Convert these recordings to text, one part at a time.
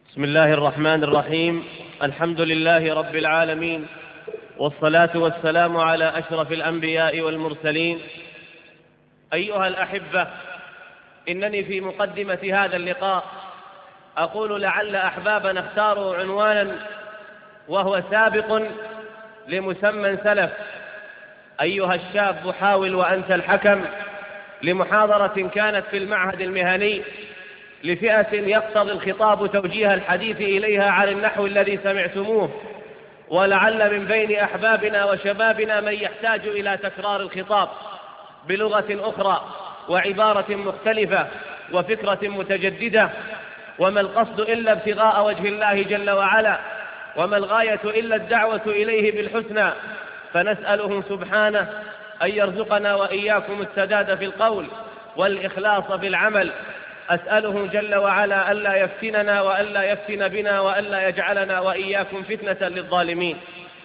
بسم الله الرحمن الرحيم. الحمد لله رب العالمين، والصلاة والسلام على أشرف الأنبياء والمرسلين. أيها الأحبة، إنني في مقدمة هذا اللقاء أقول لعل أحبابنا اختاروا عنوانا وهو سابق لمسمى سلف. أيها الشاب، حاول وأنت الحكم لمحاضرة كانت في المعهد المهني لفئة يقتضي الخطاب توجيه الحديث إليها على النحو الذي سمعتموه، ولعل من بين أحبابنا وشبابنا من يحتاج إلى تكرار الخطاب بلغة أخرى وعبارة مختلفة وفكرة متجددة. وما القصد إلا ابتغاء وجه الله جل وعلا، وما الغاية إلا الدعوة إليه بالحسنى، فنسأله سبحانه أن يرزقنا وإياكم السداد في القول والإخلاص في العمل. أسأله جل وعلا ألا يفتننا وألا يفتن بنا وألا يجعلنا وإياكم فتنة للظالمين.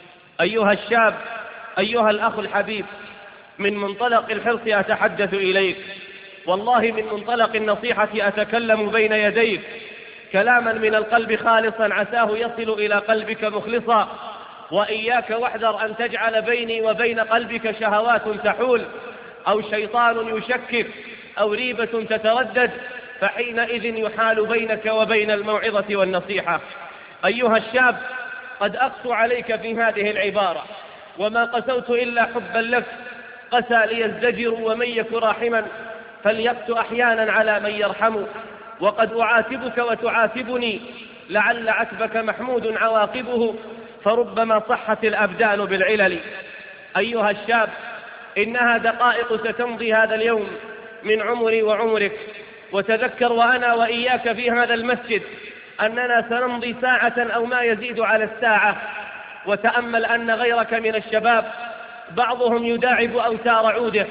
أيها الشاب، أيها الأخ الحبيب، من منطلق الحرص أتحدث إليك، والله من منطلق النصيحة أتكلم بين يديك كلاما من القلب خالصا عساه يصل إلى قلبك مخلصا. وإياك واحذر أن تجعل بيني وبين قلبك شهوات تحول، أو شيطان يشكك، أو ريبة تتردد، فحينئذ يحال بينك وبين الموعظة والنصيحة. أيها الشاب، قد أقسو عليك في هذه العبارة، وما قسوت إلا حبا لك، قسى ليزدجر ومن يك راحما فليقس أحيانا على من يرحم. وقد أعاتبك وتعاتبني، لعل عتبك محمود عواقبه، فربما صحت الأبدان بالعلل. أيها الشاب، إنها دقائق ستمضي هذا اليوم من عمري وعمرك، وتذكر وأنا وإياك في هذا المسجد أننا سنمضي ساعة أو ما يزيد على الساعة. وتأمل أن غيرك من الشباب بعضهم يداعب أوتار عوده،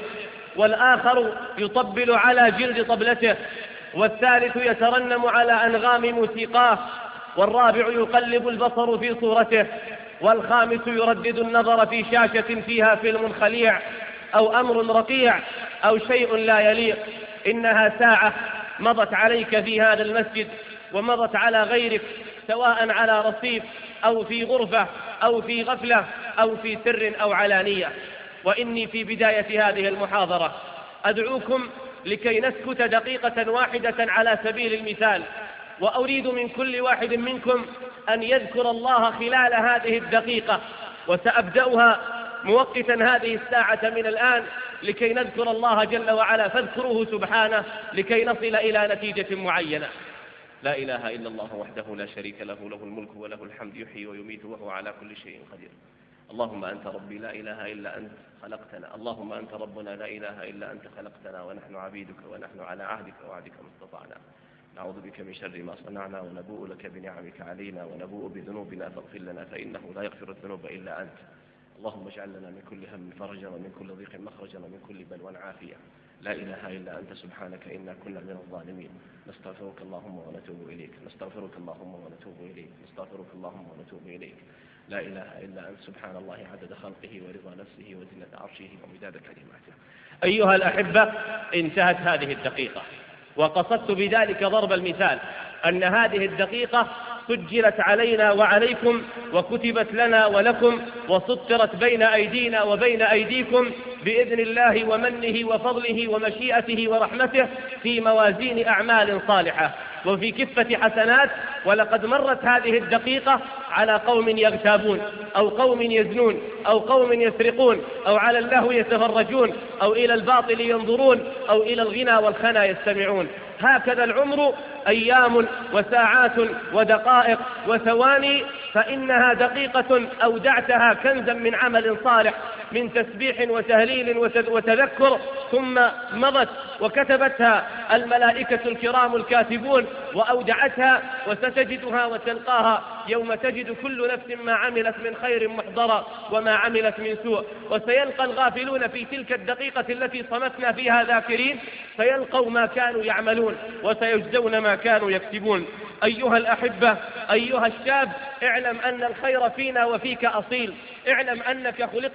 والآخر يطبل على جلد طبلته، والثالث يترنم على أنغام موسيقاه، والرابع يقلب البصر في صورته، والخامس يردد النظر في شاشة فيها فيلم خليع أو أمر رقيع أو شيء لا يليق. إنها ساعة مضت عليك في هذا المسجد ومضت على غيرك، سواء على رصيف أو في غرفة أو في غفلة أو في سر أو علانية. وإني في بداية هذه المحاضرة أدعوكم لكي نسكت دقيقة واحدة على سبيل المثال، وأريد من كل واحد منكم أن يذكر الله خلال هذه الدقيقة، وسأبدأها موقتا هذه الساعة من الآن لكي نذكر الله جل وعلا، فاذكروه سبحانه لكي نصل إلى نتيجة معينة. لا إله إلا الله وحده لا شريك له، له الملك وله الحمد، يحيي ويميت وهو على كل شيء قدير. اللهم أنت ربي لا إله إلا أنت خلقتنا، اللهم أنت ربنا لا إله إلا أنت خلقتنا، ونحن عبيدك ونحن على عهدك ووعدك ما استطعنا. نعوذ بك من شر ما صنعنا، ونبوء لك بنعمك علينا، ونبوء بذنوبنا فاغفر لنا فإنه لا يغفر الذنوب إلا أنت. اللهم اجعل لنا من كل هم فرجا، ومن كل ضيق مخرجا، ومن كل بلوى عافية. لا إله إلا أنت سبحانك إنا كنا من الظالمين. نستغفرك اللهم ونتوب إليك، نستغفرك اللهم ونتوب إليك، نستغفرك اللهم ونتوب إليك. لا إله إلا أنت سبحان الله عدد خلقه ورضا نفسه وزنة عرشه ومداد كلماته. أيها الأحبة، انتهت هذه الدقيقة، وقصدت بذلك ضرب المثال أن هذه الدقيقة سجلت علينا وعليكم، وكتبت لنا ولكم، وسطرت بين أيدينا وبين أيديكم بإذن الله ومنه وفضله ومشيئته ورحمته في موازين أعمال صالحة وفي كفة حسنات. ولقد مرت هذه الدقيقة على قوم يغتابون، أو قوم يزنون، أو قوم يسرقون، أو على اللهو يتفرجون، أو إلى الباطل ينظرون، أو إلى الغنى والخنا يستمعون. هكذا العمر أيام وساعات ودقائق وثواني، فإنها دقيقة أودعتها كنزا من عمل صالح، من تسبيح وتهليل وتذكر، ثم مضت وكتبتها الملائكة الكرام الكاتبون وأودعتها، وستجدها وتلقاها يوم تجد كل نفس ما عملت من خير محضرا وما عملت من سوء. وسيلقى الغافلون في تلك الدقيقة التي صمتنا فيها ذاكرين، سيلقوا ما كانوا يعملون وسيجزون ما كانوا يكسبون. أيها الأحبة، أيها الشاب، اعلم أن الخير فينا وفيك أصيل، اعلم أنك خلقت على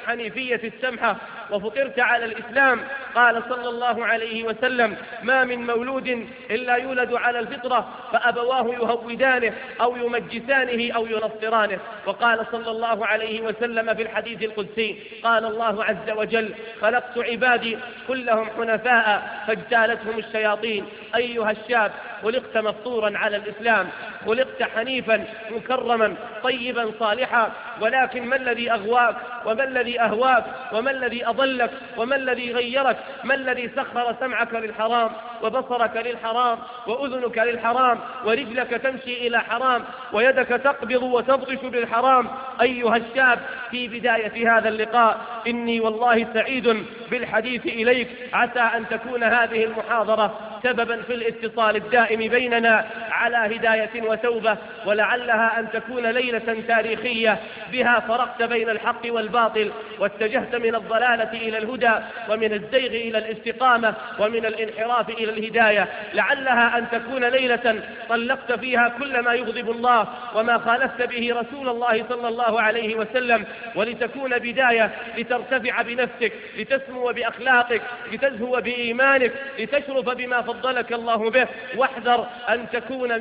الحنيفية السمحة وفطرت على الإسلام. قال صلى الله عليه وسلم: ما من مولود إلا يولد على الفطرة فأبواه يهودانه أو يمجسانه أو ينصرانه. وقال صلى الله عليه وسلم في الحديث القدسي: قال الله عز وجل: خلقت عبادي كلهم حنفاء فاجتالتهم الشياطين. أيها الشاب، خلقت مفطورا على الإسلام، خلقت حنيفا مكرما طيبا صالحا، ولكن ما الذي أغواك وما الذي أهواك وما الذي أضلك وما الذي غيرك؟ ما الذي سخر سمعك للحرام وبصرك للحرام وأذنك للحرام ورجلك تمشي إلى حرام ويدك تقبض وتبطش بالحرام؟ أيها الشاب، في بداية هذا اللقاء إني والله سعيد بالحديث إليك. عسى أن تكون هذه المحاضرة سببا في الاتصال الدائم بيننا على هداية وتوبة، ولعلها أن تكون ليلة تاريخية بها فرقت بين الحق والباطل واتجهت من الضلالة إلى الهدى ومن الزيغ إلى الاستقامة ومن الانحراف إلى الهداية. لعلها أن تكون ليلة طلقت فيها كل ما يغضب الله وما خالفت به رسول الله صلى الله عليه وسلم، ولتكون بداية لترتفع بنفسك، لتسمو بأخلاقك، لتزهو بإيمانك، لتشرف بما فضلك الله به. واحذر أن تكون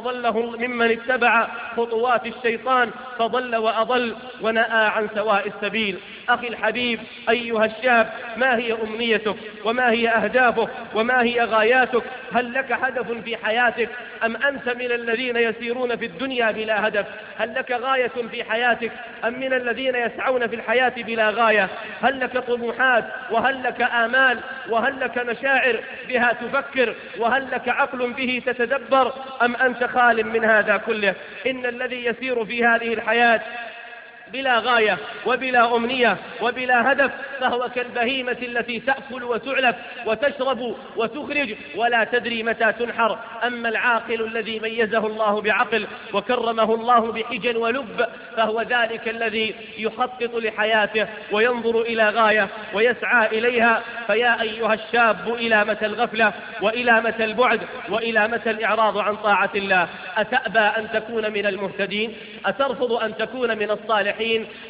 ممن اتبع خطوات الشيطان فضل وأضل ونأى عن سواء السبيل. أخي الحبيب، أيها الشاب، ما هي أمنيتك وما هي أهدافك وما هي غاياتك؟ هل لك هدف في حياتك أم أنت من الذين يسيرون في الدنيا بلا هدف؟ هل لك غاية في حياتك أم من الذين يسعون في الحياة بلا غاية؟ هل لك طموحات وهل لك آمال وهل لك مشاعر بها تفكر وهل لك عقل به تتدبر أم أنت خال من هذا كله؟ إن الذي يسير في هذه الحياة بلا غاية وبلا أمنية وبلا هدف فهو كالبهيمة التي تأكل وتعلف وتشرب وتخرج ولا تدري متى تنحر. أما العاقل الذي ميزه الله بعقل وكرمه الله بحجن ولب فهو ذلك الذي يخطط لحياته وينظر إلى غاية ويسعى إليها. فيا أيها الشاب، إلى متى الغفلة وإلى متى البعد وإلى متى الإعراض عن طاعة الله؟ أتأبى أن تكون من المهتدين؟ أترفض أن تكون من الصالحين؟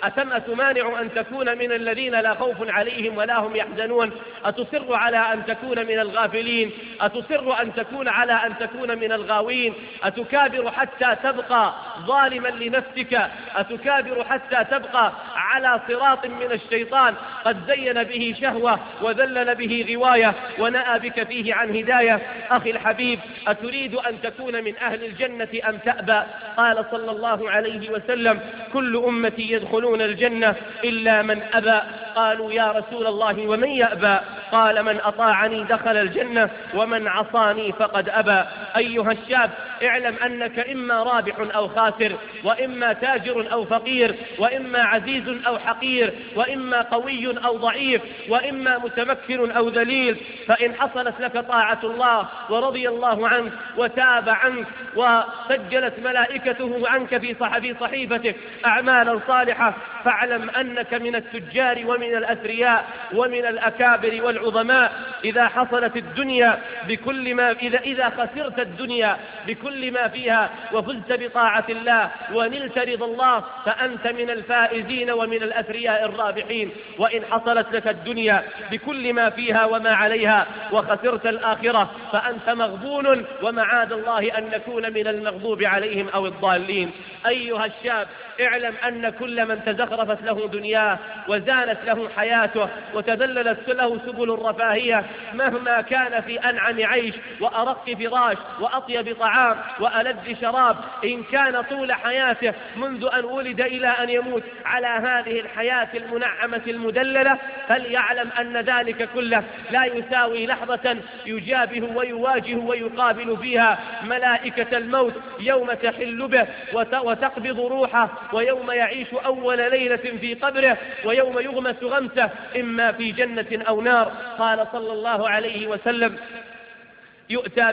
أتمانع أن تكون من الذين لا خوف عليهم ولا هم يحزنون؟ أتصر على أن تكون من الغافلين؟ أتصر أن تكون على أن تكون من الغاوين؟ أتكابر حتى تبقى ظالما لنفسك؟ أتكابر حتى تبقى على صراط من الشيطان قد زين به شهوة وذلل به غواية ونأى بك فيه عن هداية؟ أخي الحبيب، أتريد أن تكون من أهل الجنة أم تأبى؟ قال صلى الله عليه وسلم: كل أمتي يدخلون الجنة إلا من أبى. قالوا: يا رسول الله ومن يأبى؟ قال: من أطاعني دخل الجنة ومن عصاني فقد أبى. أيها الشاب، اعلم أنك إما رابح أو خاسر، وإما تاجر أو فقير، وإما عزيز أو حقير، وإما قوي أو ضعيف، وإما متمكن أو ذليل. فإن حصلت لك طاعة الله ورضي الله عنك وتاب عنك وسجلت ملائكته عنك في صحيفتك أعمالا صالحة فاعلم أنك من التجار ومن الأثرياء ومن الأكابر والعظماء. إذا حصلت الدنيا بكل ما إذا خسرت الدنيا بكل ما فيها وفزت بطاعة الله ونلت رضا الله فأنت من الفائزين ومن الأثرياء الرابحين. وإن حصلت لك الدنيا بكل ما فيها وما عليها وخسرت الآخرة فأنت مغبون، ومعاذ الله أن نكون من المغضوب عليهم أو الضالين. أيها الشاب، اعلم أن كل من تزخرفت له دنياه وزانت له حياته وتذللت له سبل الرفاهية مهما كان في أنعم عيش وأرق فراش وأطيب طعام وألذ شراب، إن كان طول حياته منذ أن ولد إلى أن يموت على هذه الحياة المنعمة المدللة، فليعلم أن ذلك كله لا يساوي لحظة يجابه ويواجه ويقابل فيها ملائكة الموت يوم تحل به وتقبض روحه، ويوم يعيش أول ليلة في قبره، ويوم يغمس غمسه إما في جنة أو نار. قال صلى الله عليه وسلم: يؤتى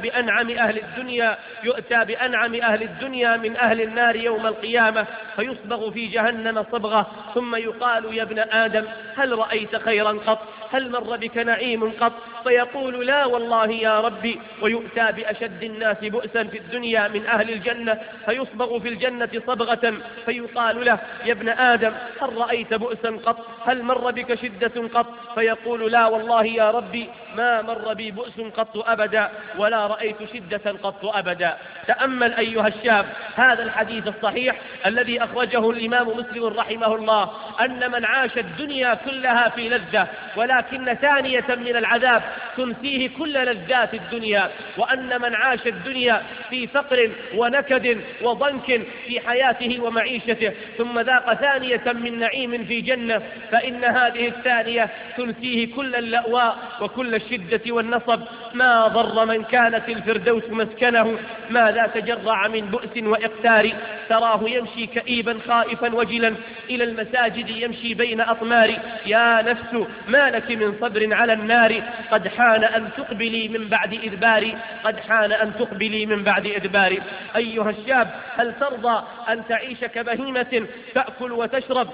بأنعم أهل الدنيا من أهل النار يوم القيامة فيصبغ في جهنم صبغة، ثم يقال: يا ابن آدم هل رأيت خيرا قط؟ هل مر بك نعيم قط؟ فيقول: لا والله يا ربي. ويؤتى بأشد الناس بؤسا في الدنيا من أهل الجنة فيصبغ في الجنة صبغة، فيقال له: يا ابن آدم هل رأيت بؤسا قط؟ هل مر بك شدة قط؟ فيقول: لا والله يا ربي ما مر بي بؤس قط أبدا، ولا رأيت شدة قط أبدا. تأمل أيها الشاب هذا الحديث الصحيح الذي أخرجه الإمام مسلم رحمه الله، أن من عاش الدنيا كلها في لذة ولكن ثانية من العذاب تنسيه كل لذات الدنيا، وأن من عاش الدنيا في فقر ونكد وضنك في حياته ومعيشته ثم ذاق ثانية من نعيم في جنة، فإن هذه الثانية تنسيه كل اللأواء وكل الشدة والنصب. ما ضر من كانت الفردوس مسكنه ما لا تجرع من بؤس وإقتار. تراه يمشي كئيبا خائفا وجلا إلى المساجد يمشي بين أطمار. يا نفس ما لك من صبر على النار، قد حان أن تقبلي من بعد إدبار، قد حان أن تقبلي من بعد إدبار. أيها الشاب هل ترضى أن تعيش كبهيمة تأكل وتشرب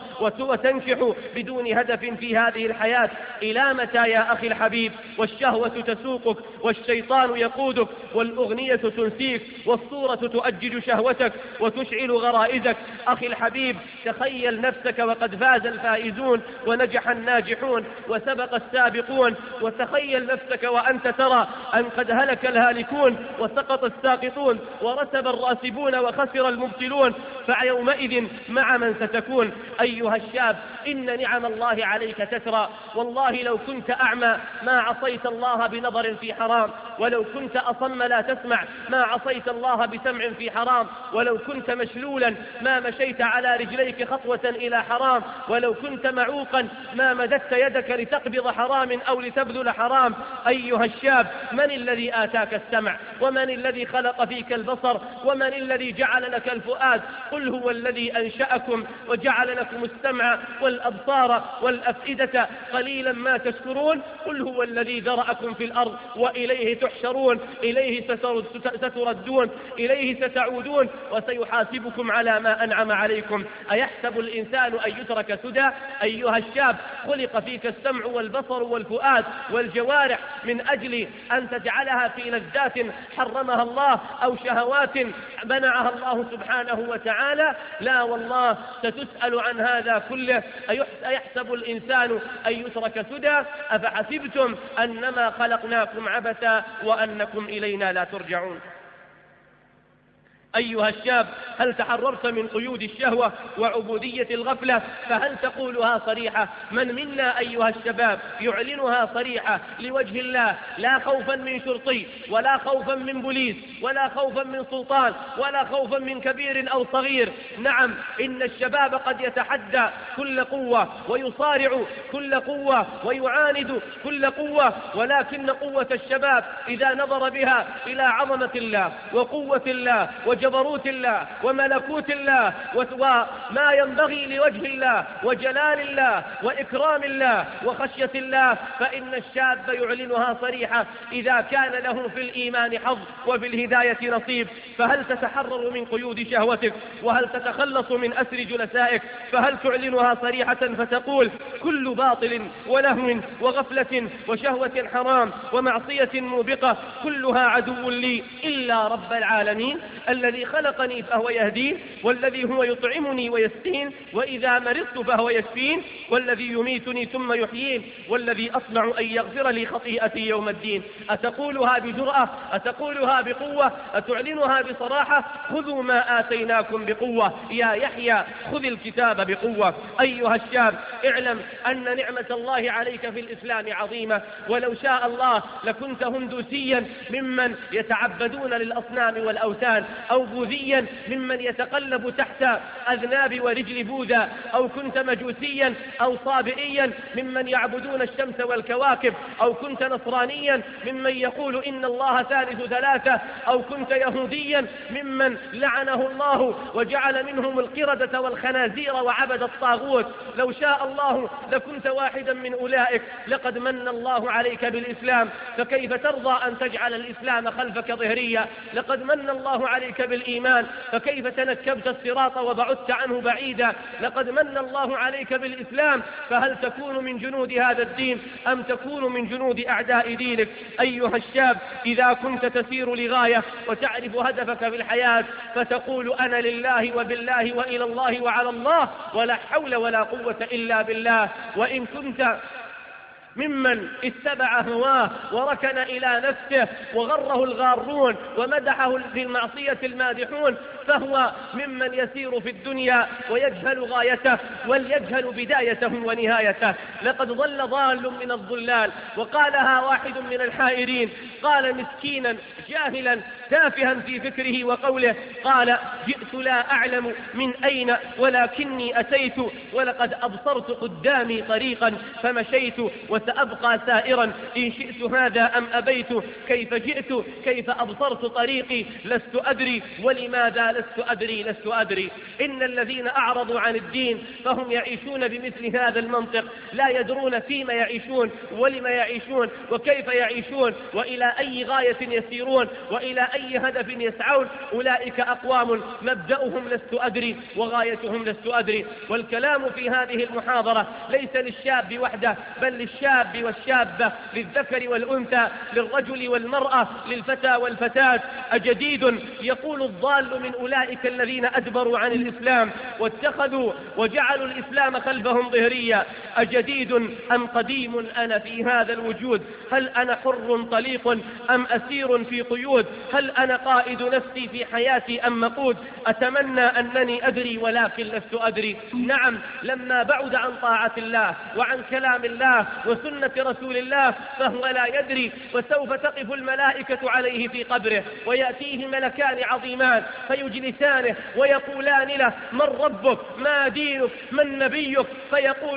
وتنكح بدون هدف في هذه الحياة؟ إلى متى يا أخي الحبيب؟ والشهوة تسوقك والشيطان يقودك والأغنية تنسيك والصورة تؤجج شهوتك وتشعل غرائزك. أخي الحبيب تخيل نفسك وقد فاز الفائزون ونجح الناجحون وسبق السابقون، وتخيل نفسك وأنت ترى أن قد هلك الهالكون وسقط الساقطون ورتب الراسبون وخسر المبتلون، فيومئذ مع من ستكون؟ أيها الشاب إن نعم الله عليك تترى. والله لو كنت أعمى ما عصيت الله بنظر في حرام، ولو كنت أصم لا تسمع ما عصيت الله بسمع في حرام، ولو كنت مشلولا ما مشيت على رجليك خطوة إلى حرام، ولو كنت معوقا ما مددت يدك لتقبض حرام أو لتبذل حرام. أيها الشاب من الذي آتاك السمع؟ ومن الذي خلق فيك البصر؟ ومن الذي جعل لك الفؤاد؟ قل هو الذي أنشأكم وجعل لكم السمع والأبصار والأفئدة قليلا ما تشكرون. قل هو الذي ذرأكم في الأرض وإليه تحشرون، إليه ستردون، إليه ستعودون وسيحاسبكم على ما أنعم عليكم. أيحسب الإنسان أن يترك سدى؟ أيها الشاب خلق فيك السمع والبصر والفؤاد والجوارح من أجل أن تجعلها في لذات حرمها الله أو شهوات منعها الله سبحانه وتعالى؟ لا والله ستسأل عن هذا كله. أيحسب الإنسان أن يترك سدى؟ أفحسبتم أنما خلقناكم عبثا وأنكم إلينا لا ترجعون. أيها الشاب هل تحررت من قيود الشهوة وعبودية الغفلة؟ فهل تقولها صريحة؟ من منا أيها الشباب يعلنها صريحة لوجه الله، لا خوفا من شرطي ولا خوفا من بوليس ولا خوفا من سلطان ولا خوفا من كبير أو صغير؟ نعم إن الشباب قد يتحدى كل قوة ويصارع كل قوة ويعاند كل قوة، ولكن قوة الشباب إذا نظر بها إلى عظمة الله وقوة الله وجبروت الله وملكوت الله وما ينبغي لوجه الله وجلال الله وإكرام الله وخشية الله، فإن الشاب يعلنها صريحة إذا كان له في الإيمان حظ وفي الهداية نصيب. فهل تتحرر من قيود شهوتك؟ وهل تتخلص من أسر جلسائك؟ فهل تعلنها صريحة فتقول كل باطل ولهو وغفلة وشهوة حرام ومعصية موبقة كلها عدو لي إلا رب العالمين الذي خلقني فهو يهدين، والذي هو يطعمني ويسقين، وإذا مرضت فهو يشفين، والذي يميتني ثم يحيين، والذي أطمع أن يغفر لي خطيئتي يوم الدين. أتقولها بجرأة؟ أتقولها بقوة؟ أتعلنها بصراحة؟ خذوا ما آتيناكم بقوة يا يحيى، خذ الكتاب بقوة. أيها الشاب اعلم أن نعمة الله عليك في الإسلام عظيمة، ولو شاء الله لكنت هندوسيا ممن يتعبدون للأصنام والأوثان، أو بوذيا ممن يتقلب تحت أذناب الكلاب ورجل بوذا، أو كنت مجوسيا أو صابئيا ممن يعبدون الشمس والكواكب، أو كنت نصرانيا ممن يقول إن الله ثالث ثلاثة، أو كنت يهوديا ممن لعنه الله وجعل منهم القردة والخنازير وعبد الطاغوت. لو شاء الله لكنت واحدا من أولئك. لقد من الله عليك بالإسلام، فكيف ترضى أن تجعل الإسلام خلفك ظهريا؟ لقد من الله عليك بالإيمان، فكيف تنكبت الصراط وبعدت عنه بعيدا؟ لقد من الله عليك بالإسلام، فهل تكون من جنود هذا الدين أم تكون من جنود أعداء دينك؟ أيها الشاب، إذا كنت تسير لغاية وتعرف هدفك في الحياة، فتقول أنا لله وبالله وإلى الله وعلى الله، ولا حول ولا قوة إلا بالله. وإن كنت ممن اتبع هواه وركن إلى نفسه وغره الغارون ومدحه في المعصية المادحون، فهو ممن يسير في الدنيا ويجهل غايته وليجهل بدايته ونهايته. لقد ضل ضال من الضلال، وقالها واحد من الحائرين، قال مسكينا جاهلا تافها في فكره وقوله، قال جئت لا أعلم من أين ولكني أتيت، ولقد أبصرت قدامي طريقا فمشيت وسأبقى سائرا إن شئت هذا أم أبيت. كيف جئت كيف أبصرت طريقي لست أدري، ولماذا لست أدري. إن الذين أعرضوا عن الدين فهم يعيشون بمثل هذا المنطق، لا يدرون فيما يعيشون ولما يعيشون وكيف يعيشون وإلى أي غاية يسيرون وإلى أي هدف يسعون. أولئك أقوام مبدأهم لست أدري وغايتهم لست أدري. والكلام في هذه المحاضرة ليس للشاب وحده، بل للشاب والشابة، للذكر والأنثى، للرجل والمرأة، للفتى والفتاة. أجديد يقول الضال من أولئك الذين أدبروا عن الإسلام واتخذوا وجعلوا الإسلام خلفهم ظهريا، أجديد أم قديم أنا في هذا الوجود؟ هل أنا حر طليق أم أسير في قيود؟ هل أنا قائد نفسي في حياتي أم مقود؟ أتمنى أنني أدري ولكن لست أدري. نعم، لما بعد عن طاعة الله وعن كلام الله وسنة رسول الله فهو لا يدري، وسوف تقف الملائكة عليه في قبره ويأتيه ملكان عظيمان فيجلسانه ويقولان له من ربك ما دينك من نبيك؟ فيقول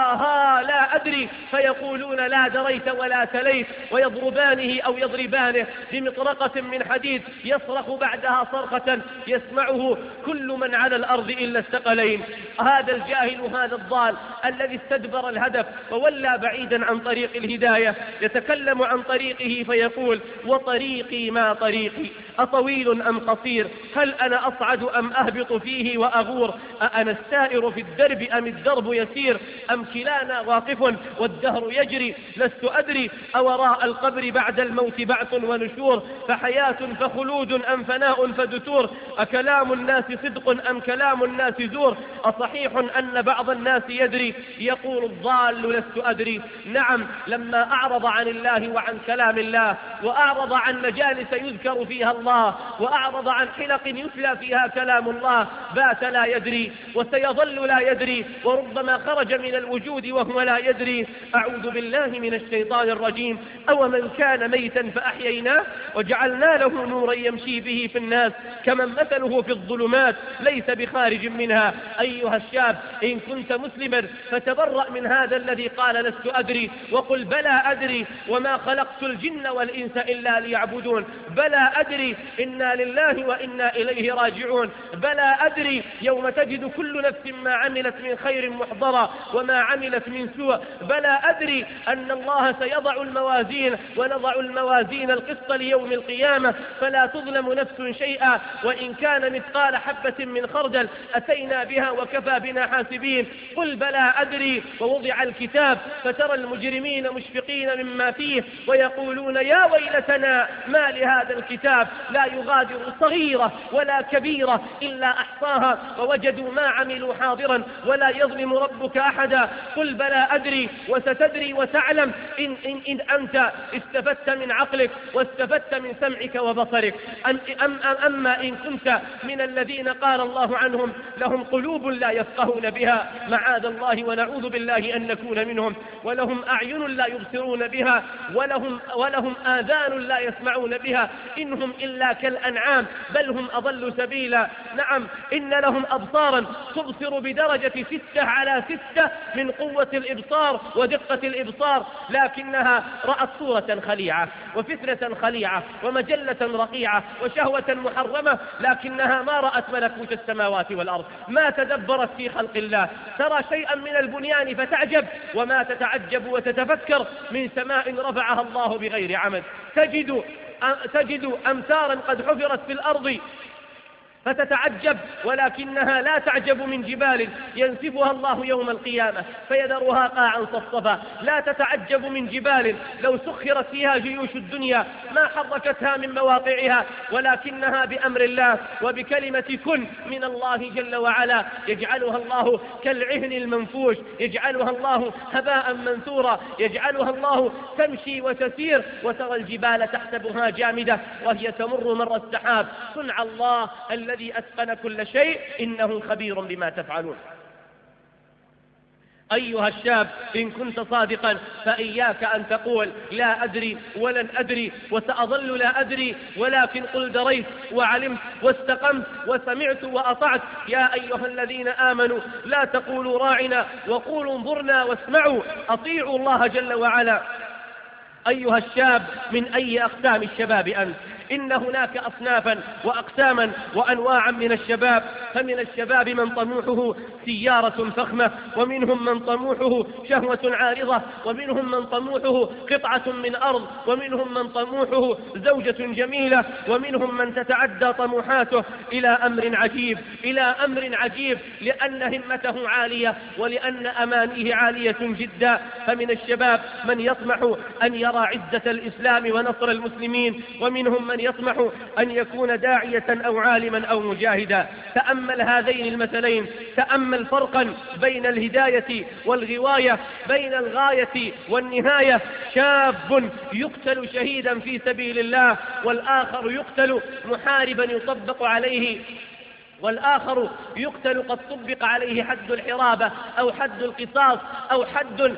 ها لا أدري، فيقولون لا دريت ولا تليت، ويضربانه أو يضربانه بمطرقة من حديد يصرخ بعدها صرخة يسمعه كل من على الأرض إلا الثقلين. هذا الجاهل هذا الضال الذي استدبر الهدف وولى بعيدا عن طريق الهداية يتكلم عن طريقه فيقول وطريقي ما طريقي أطويل أم قصير؟ هل أنا أصعد أم أهبط فيه وأغور؟ أأنا السائر في الدرب أم الدرب يسير؟ أم كلانا واقف والدهر يجري؟ لست أدري أوراء القبر بعد الموت بعث ونشور؟ فحياة فخلود أم فناء فدثور؟ أكلام الناس صدق أم كلام الناس زور؟ أصحيح أن بعض الناس يدري؟ يقول الضال لست أدري. نعم، لما أعرض عن الله وعن كلام الله، وأعرض عن مجالس يذكر فيها الله، وأعرض عن حلق يتلى فيها كلام الله، بات لا يدري وسيظل لا يدري، وربما خرج من الوجود وهو لا يدري. أعوذ بالله من الشيطان الرجيم. أو من كان ميتا فأحييناه وجعلنا له نورا يمشي به في الناس كمن مثله في الظلمات ليس بخارج منها. أيها الشاب، إن كنت مسلما فتبرأ من هذا الذي قال لست أدري، وقل بلى أدري وما خلقت الجن والإنس إلا ليعبدون. بلى أدري إنا لله وإنا إليه راجعون. بلى أدري يوم تجد كل نفس ما عملت من خير محضرا وما عملت من سوء. بلى أدري أن الله سيضع الموازين ونضع الموازين القسط ليوم القيامة فلا تظلم نفس شيئا، وإن كان مثقال حبة من خردل أتينا بها وكفى بنا حاسبين. قل بلى أدري. ووضع الكتاب فترى المجرمين مشفقين مما فيه ويقولون يا ويلتنا ما لهذا الكتاب لا يغادر صغيرة ولا كبيرة إلا أحصاها ووجدوا ما عملوا حاضرا ولا يظلم ربك أحدا. قل بلى أدري وستدري وتعلم إن أنت استفدت من عقلك واستفدت من سمعك وبصرك. أما إن كنت من الذين قال الله عنهم لهم قلوب لا يفقهون بها، معاذ الله ونعوذ بالله أن نكون منهم. ولهم أعين لا يبصرون بها ولهم آذان لا يسمعون بها، إنهم إلا كالأنعام بل هم أضل سبيلا. نعم، إن لهم أبصارا تبصر بدرجة 6/6 من قوة الإبصار ودقة الإبصار، لكنها رأت صورة خليعة وفتنة خليعة ومجلة رقيعة وشهوة محرمة، لكنها ما رأت ملكوت السماوات والأرض، ما تدبرت في خلق الله. ترى شيئا من البنيان فتعجب، وما تتعجب وتتفكر من سماء رفعها الله بغير عمد. تجد أمتارا قد حفرت في الأرض فتتعجب، ولكنها لا تعجب من جبال ينسفها الله يوم القيامة فيذرها قاعا صفصفا. لا تتعجب من جبال لو سخرت فيها جيوش الدنيا ما حركتها من مواقعها، ولكنها بأمر الله وبكلمة كن من الله جل وعلا يجعلها الله كالعهن المنفوش، يجعلها الله هباء منثورا، يجعلها الله تمشي وتسير، وترى الجبال تحسبها جامدة وهي تمر مر السحاب. صنع الله الذي أتقن كل شيء، إنه خبير بما تفعلون. أيها الشاب، إن كنت صادقا فإياك أن تقول لا أدري ولن أدري وسأظل لا أدري، ولكن قل دريت وعلمت واستقمت وسمعت وأطعت. يا أيها الذين آمنوا لا تقولوا راعنا وقولوا انظرنا واسمعوا، أطيعوا الله جل وعلا. أيها الشاب، من أي أقسام الشباب أنت؟ إن هناك أصنافا وأقساما وأنواعا من الشباب، فمن الشباب من طموحه سيارة فخمة، ومنهم من طموحه شهوة عارضة، ومنهم من طموحه قطعة من أرض، ومنهم من طموحه زوجة جميلة، ومنهم من تتعدى طموحاته إلى أمر عجيب لأن همته عالية ولأن أمانيه عالية جدا. فمن الشباب من يطمح أن يرى عزة الإسلام ونصر المسلمين، ومنهم من يطمح أن يكون داعية أو عالما أو مجاهدا. تأمل هذين المثلين، تأمل فرقا بين الهداية والغواية، بين الغاية والنهاية. شاب يقتل شهيدا في سبيل الله، والآخر يقتل محاربا يطبق عليه، والآخر يقتل قد طبق عليه حد الحرابة أو حد القصاص أو حد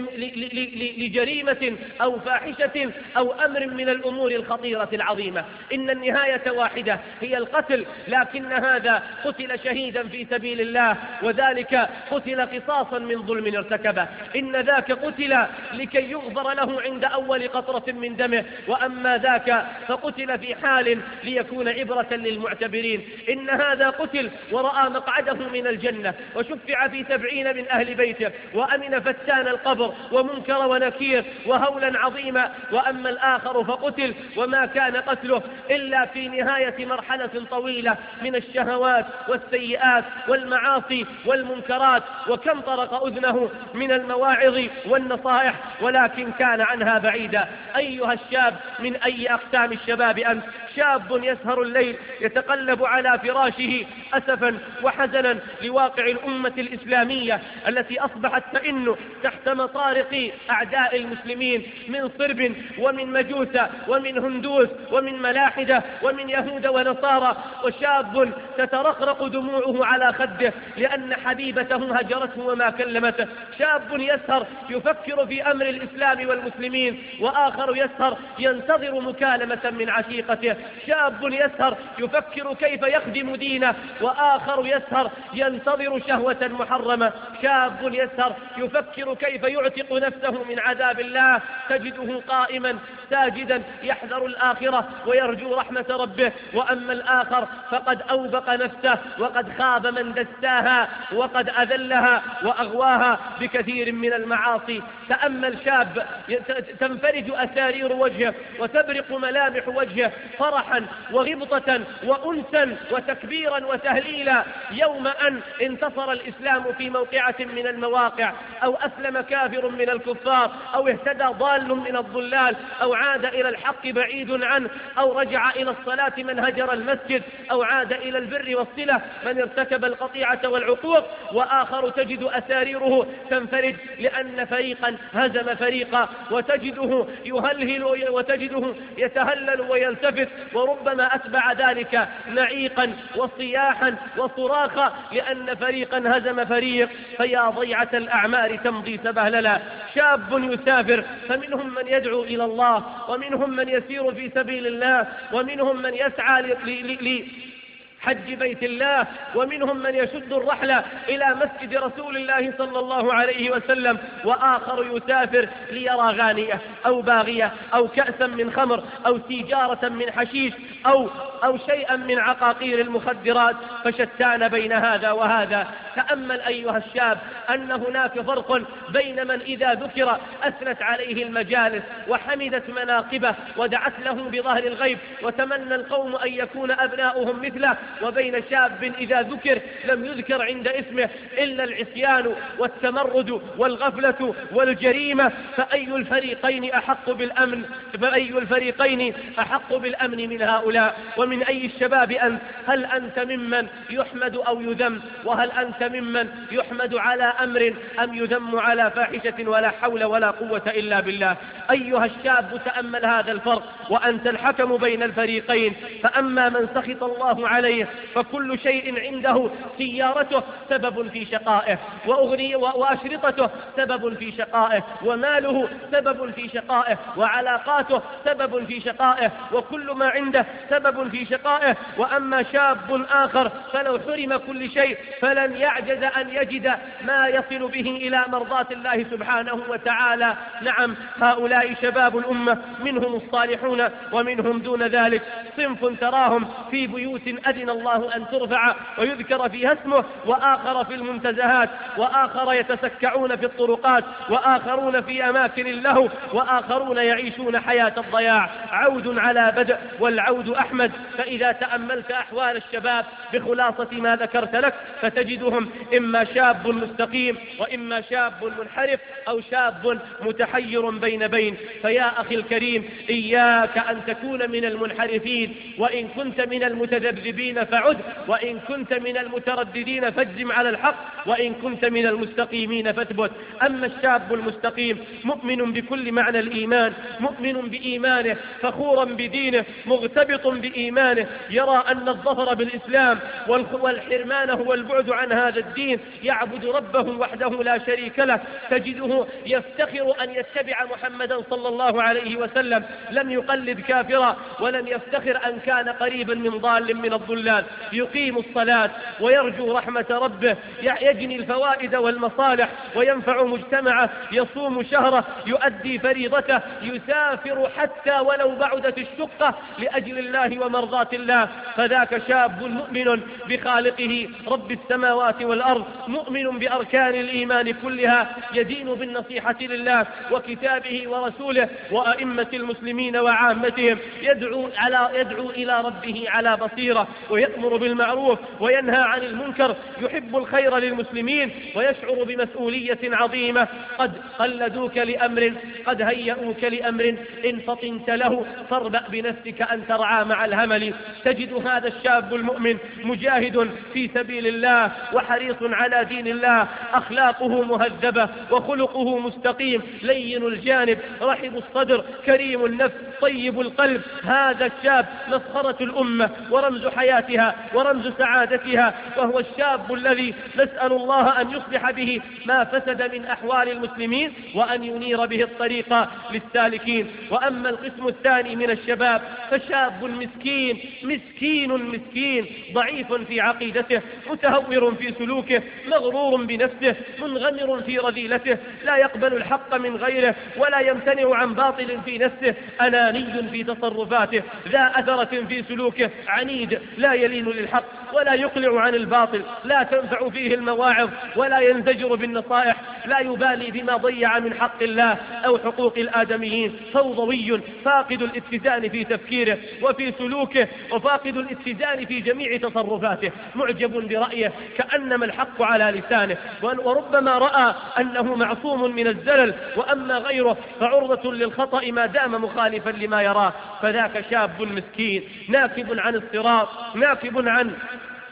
لجريمة أو فاحشة أو أمر من الأمور الخطيرة العظيمة. إن النهاية واحدة هي القتل، لكن هذا قتل شهيدا في سبيل الله، وذلك قتل قصاصا من ظلم ارتكبه. إن ذاك قتل لكي يغفر له عند أول قطرة من دمه، وأما ذاك فقتل في حال ليكون عبرة للمعتبرين. إن هذا قتل ورأى مقعده من الجنة وشفع في 70 من أهل بيته، وأمن فتان القبر ومنكر ونكير وهولا عظيما. وأما الآخر فقتل وما كان قتله إلا في نهاية مرحلة طويلة من الشهوات والسيئات والمعاصي والمنكرات، وكم طرق أذنه من المواعظ والنصائح ولكن كان عنها بعيدا. أيها الشاب، من أي أقسام الشباب أنت؟ شاب يسهر الليل يتقلب على فراشه أسفا وحزنا لواقع الأمة الإسلامية التي أصبحت تئن تحت مطارق أعداء المسلمين من صرب ومن مجوس ومن هندوس ومن ملاحدة ومن يهود ونصارى، وشاب تترقرق دموعه على خده لأن حبيبته هجرته وما كلمته. شاب يسهر يفكر في أمر الإسلام والمسلمين، وآخر يسهر ينتظر مكالمة من عشيقته. شاب يسهر يفكر كيف يخدم دينه، وآخر يسهر ينتظر شهوة محرمة. شاب يسهر يفكر كيف يعتق نفسه من عذاب الله، تجده قائما ساجدا يحذر الآخرة ويرجو رحمة ربه. وأما الآخر فقد أوبق نفسه وقد خاب من دساها وقد أذلها وأغواها بكثير من المعاصي. تأمل شاب تنفرج أسارير وجهه وتبرق ملامح وجهه فرحا وغبطة وأنسا وتكبيرا وتهليلا يوم أن انتصر الإسلام في موقعة من المواقع، أو أسلم كافر من الكفار، أو اهتدى ضال من الضلال، أو عاد إلى الحق بعيد عنه، أو رجع إلى الصلاة من هجر المسجد، أو عاد إلى البر والصلة من ارتكب القطيعة والعقوق. وآخر تجد أساريره تنفرج لأن فريقا هزم فريقا، وتجده يهلهل وتجده يتهلل ويلتفت، وربما أتبع ذلك نعيقا وصياحا نباحا وصراخا لأن فريقا هزم فريق، فيا ضيعة الأعمار تمضي سبهللا. شاب يسافر، فمنهم من يدعو إلى الله، ومنهم من يسير في سبيل الله، ومنهم من يسعى حج بيت الله، ومنهم من يشد الرحلة إلى مسجد رسول الله صلى الله عليه وسلم، وآخر يسافر ليرى غانية أو باغية أو كأسا من خمر أو سيجارة من حشيش أو شيئا من عقاقير المخدرات، فشتان بين هذا وهذا. تأمل أيها الشاب أن هناك فرق بين من إذا ذكر أثنت عليه المجالس وحمدت مناقبه ودعت له بظهر الغيب وتمنى القوم أن يكون أبناؤهم مثله، وبين شاب إذا ذكر لم يذكر عند اسمه إلا العصيان والتمرد والغفلة والجريمة. فأي الفريقين أحق بالأمن من هؤلاء؟ ومن أي الشباب أنت؟ هل أنت ممن يحمد أو يذم؟ وهل أنت ممن يحمد على أمر أم يذم على فاحشة؟ ولا حول ولا قوة إلا بالله. أيها الشاب تأمل هذا الفرق وأنت الحكم بين الفريقين. فأما من سخط الله عليه فكل شيء عنده، سيارته سبب في شقائه، وأشرطته سبب في شقائه، وماله سبب في شقائه، وعلاقاته سبب في شقائه، وكل ما عنده سبب في شقائه. وأما شاب آخر فلو حرم كل شيء فلن يعجز أن يجد ما يصل به إلى مرضاة الله سبحانه وتعالى. نعم، هؤلاء شباب الأمة، منهم الصالحون ومنهم دون ذلك. صنف تراهم في بيوت أذن الله أن ترفع ويذكر فيها اسمه، وآخر في المنتزهات، وآخر يتسكعون في الطرقات، وآخرون في أماكن اللهو، وآخرون يعيشون حياة الضياع. عود على بدء والعود أحمد. فإذا تأملت أحوال الشباب بخلاصة ما ذكرت لك فتجدهم إما شاب مستقيم، وإما شاب منحرف، أو شاب متحير بين. فيا أخي الكريم، إياك أن تكون من المنحرفين، وإن كنت من المتذبذبين فعد، وإن كنت من المترددين فاجزم على الحق، وإن كنت من المستقيمين فاثبت. أما الشاب المستقيم مؤمن بكل معنى الإيمان، مؤمن بإيمانه، فخورا بدينه، مغتبط بإيمانه، يرى أن الظفر بالإسلام والحرمان هو البعد عن هذا الدين، يعبد ربه وحده لا شريك له. تجده يفتخر أن يتبع محمدا صلى الله عليه وسلم، لم يقلد كافرا، ولم يفتخر أن كان قريبا من ضال من الضلال. يقيم الصلاة ويرجو رحمة ربه، يجني الفوائد والمصالح وينفع مجتمعه، يصوم شهره، يؤدي فريضته، يسافر حتى ولو بعدت الشقة لأجل الله ومرضاة الله. فذاك شاب مؤمن بخالقه رب السماوات والأرض، مؤمن بأركان الإيمان كلها، يدين بالنصيحة لله وكتابه ورسوله وأئمة المسلمين وعامتهم، يدعو إلى ربه على بصيرة، ويأمر بالمعروف وينهى عن المنكر، يحب الخير للمسلمين ويشعر بمسؤولية عظيمة. قد قلدوك لأمر، قد هيئوك لأمر، إن فطنت له فاربأ بنفسك أن ترعى مع الهمل. تجد هذا الشاب المؤمن مجاهد في سبيل الله وحريص على دين الله، أخلاقه مهذبة وخلقه مستقيم، لين الجانب، رحب الصدر، كريم النفس، طيب القلب. هذا الشاب مسخرة الأمة ورمز حياتها ورمز سعادتها، وهو الشاب الذي نسأل الله أن يصلح به ما فسد من أحوال المسلمين، وأن ينير به الطريق للسالكين. وأما القسم الثاني من الشباب فشاب مسكين ضعيف في عقيدته، متهور في سلوكه، مغرور بنفسه، منغمر في رذيلته، لا يقبل الحق من غيره، ولا يمتنع عن باطل في نفسه، أناني في تصرفاته، ذا أثرة في سلوكه، عنيد، لا يلين للحق ولا يقلع عن الباطل، لا تنفع فيه المواعظ ولا ينزجر بالنصائح، لا يبالي بما ضيع من حق الله أو حقوق الآدميين، فوضوي فاقد الاتزان في تفكيره وفي سلوكه، وفاقد الاتزان في جميع تصرفاته، معجب برأيه كأنما الحق على لسانه، وربما رأى أنه معصوم من الزلل، وأما غيره فعرضة للخطأ ما دام مخالفا لما يراه. فذاك شاب مسكين ناكب عن الصراط، ناكب عن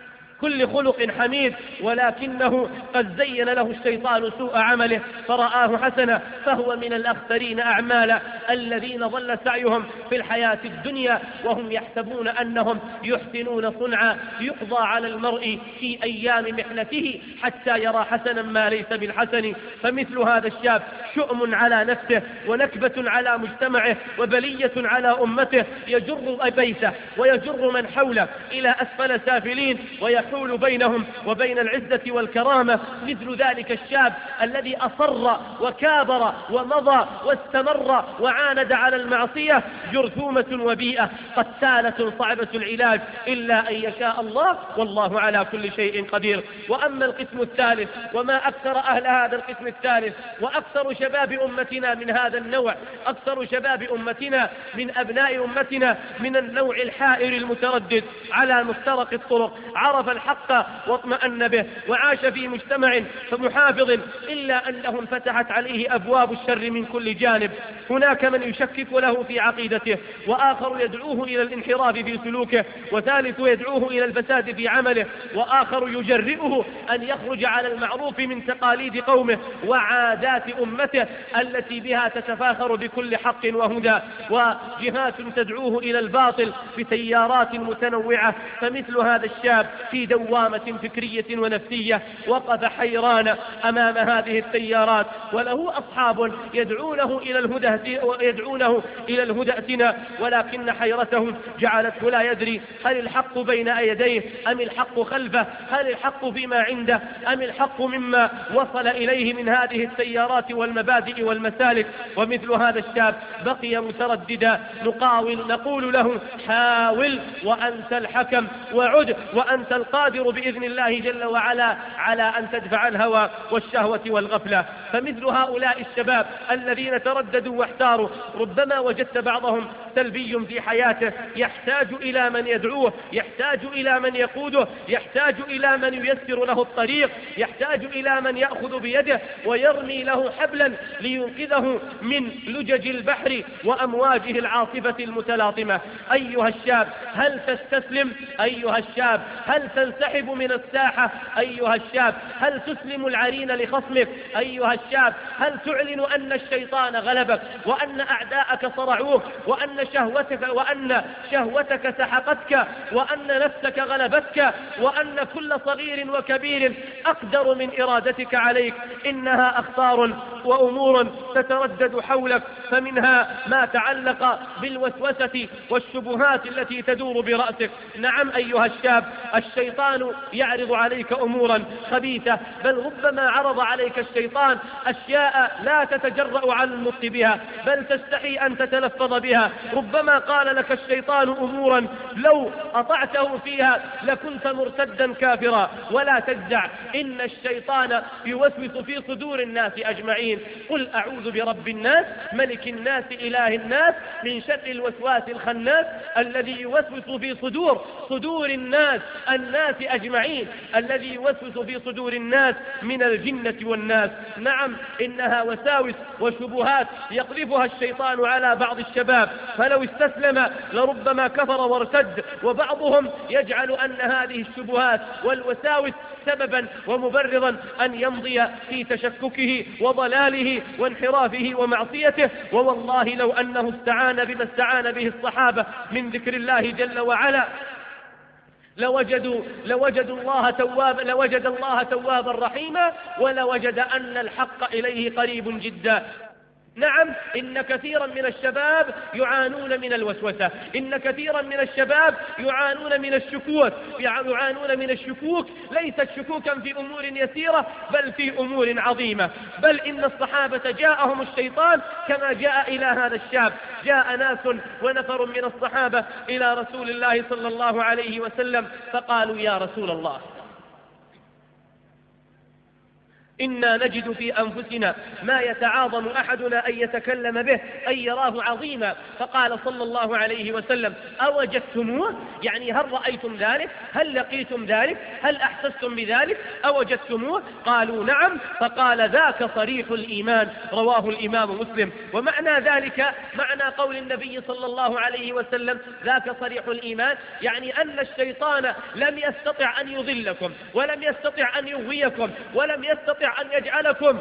كل خلق حميد، ولكنه قد زين له الشيطان سوء عمله فرآه حسنا، فهو من الأخسرين أعمالا الذين ضل سعيهم في الحياة الدنيا وهم يحسبون أنهم يحسنون صنعا. يقضى على المرء في أيام محنته حتى يرى حسنا ما ليس بالحسن. فمثل هذا الشاب شؤم على نفسه ونكبة على مجتمعه وبلية على أمته، يجر بيته ويجر من حوله إلى أسفل سافلين ويحول بينهم وبين العزة والكرامة. مثل ذلك الشاب الذي أصر وكابر ومضى واستمر وعاند على المعصية جرثومة وبيئة قتالة صعبة العلاج إلا أن يشاء الله، والله على كل شيء قدير. وأما القسم الثالث، وما أكثر أهل هذا القسم الثالث وأكثر شباب أمتنا من هذا النوع، أكثر شباب أمتنا من أبناء أمتنا من النوع الحائر المتردد على مفترق الطرق، عرف الحق واطمأن به وعاش في مجتمع محافظ، إلا أنه انفتحت عليه أبواب الشر من كل جانب. هناك من يشكك له في عقيدته، وآخر يدعوه إلى الانحراف في سلوكه، وثالث يدعوه إلى الفساد في عمله، وآخر يجرئه أن يخرج على المعروف من تقاليد قومه وعادات أمته التي بها تتفاخر بكل حق وهدى، وجهات تدعوه إلى الباطل بتيارات متنوعة. فمثل هذا الشاب في دوامة فكرية ونفسية وقف حيران أمام هذه التيارات، وله أصحاب يدعونه إلى الهدى ائتنا، ولكن حيرته جعلته لا يدري هل الحق بين يديه أم الحق خلفه، هل الحق فيما عنده أم الحق مما وصل إليه من هذه التيارات والمبادئ والمسالك. ومثل هذا الشاب بقي مترددا، نقول له حاول وأنت الحكم، وعد وأنت القادر بإذن الله جل وعلا على أن تدفع الهوى والشهوة والغفلة. فمثل هؤلاء الشباب الذين ترددوا واحتاروا ربما وجدت بعضهم سلبي في حياته، يحتاج إلى من يدعوه، يحتاج إلى من يقوده، يحتاج إلى من ييسر له الطريق، يحتاج إلى من يأخذ بيده ويرمي له حبلا لينقذه من لجج البحر وأمواجه العاصفة المتلاطمة. أيها الشاب هل تستسلم؟ أيها الشاب هل تنسحب من الساحة؟ أيها الشاب هل تسلم العرين لخصمك؟ أيها الشاب هل تعلن أن الشيطان غلبك وأن أعداءك صرعوك وأن شهوتك سحقتك وأن نفسك غلبتك وأن كل صغير وكبير أقدر من إرادتك عليك؟ إنها أخطار وأمور تتردد حولك، فمنها ما تعلق بالوسوسة والشبهات التي تدور برأسك. نعم أيها الشاب، الشيطان يعرض عليك أمورا خبيثة، بل ربما عرض عليك الشيطان أشياء لا تتجرأ على النطق بها، بل تستحي أن تتلفظ بها. ربما قال لك الشيطان أمورا لو أطعته فيها لكنت مرتدا كافرا. ولا تجزع، إن الشيطان يوسوس في صدور الناس أجمعين. قل أعوذ برب الناس ملك الناس إله الناس من شر الوسواس الخناس الذي يوسوس في صدور الناس أجمعين، الذي يوسوس في صدور الناس من الجنة والناس. نعم إنها وساوس وشبهات يقذفها الشيطان على بعض الشباب، فلو استسلم لربما كفر وارتد. وبعضهم يجعل أن هذه الشبهات والوساوس سببا ومبررا أن يمضي في تشككه وضلاله وانحرافه ومعصيته. ووالله لو أنه استعان بما استعان به الصحابة من ذكر الله جل وعلا لوجد الله توابا رحيما، ولوجد أن الحق إليه قريب جدا. نعم إن كثيرا من الشباب يعانون من الوسوسة، إن كثيرا من الشباب يعانون من الشكوك، ليست شكوكا في أمور يسيرة بل في أمور عظيمة. بل إن الصحابة جاءهم الشيطان كما جاء إلى هذا الشاب. جاء ناس ونفر من الصحابة إلى رسول الله صلى الله عليه وسلم فقالوا: يا رسول الله، إنا نجد في أنفسنا ما يتعاظم أحدنا أن يتكلم به، أن يراه عظيما. فقال صلى الله عليه وسلم: أوجدتموه؟ يعني هل رأيتم ذلك؟ هل لقيتم ذلك؟ هل أحسستم بذلك؟ أوجدتموه؟ قالوا نعم. فقال: ذاك صريح الإيمان. رواه الإمام مسلم. ومعنى ذلك معنى قول النبي صلى الله عليه وسلم: ذاك صريح الإيمان، يعني أن الشيطان لم يستطع أن يضلكم، ولم يستطع أن يغويكم، ولم يستطع أن يجعلكم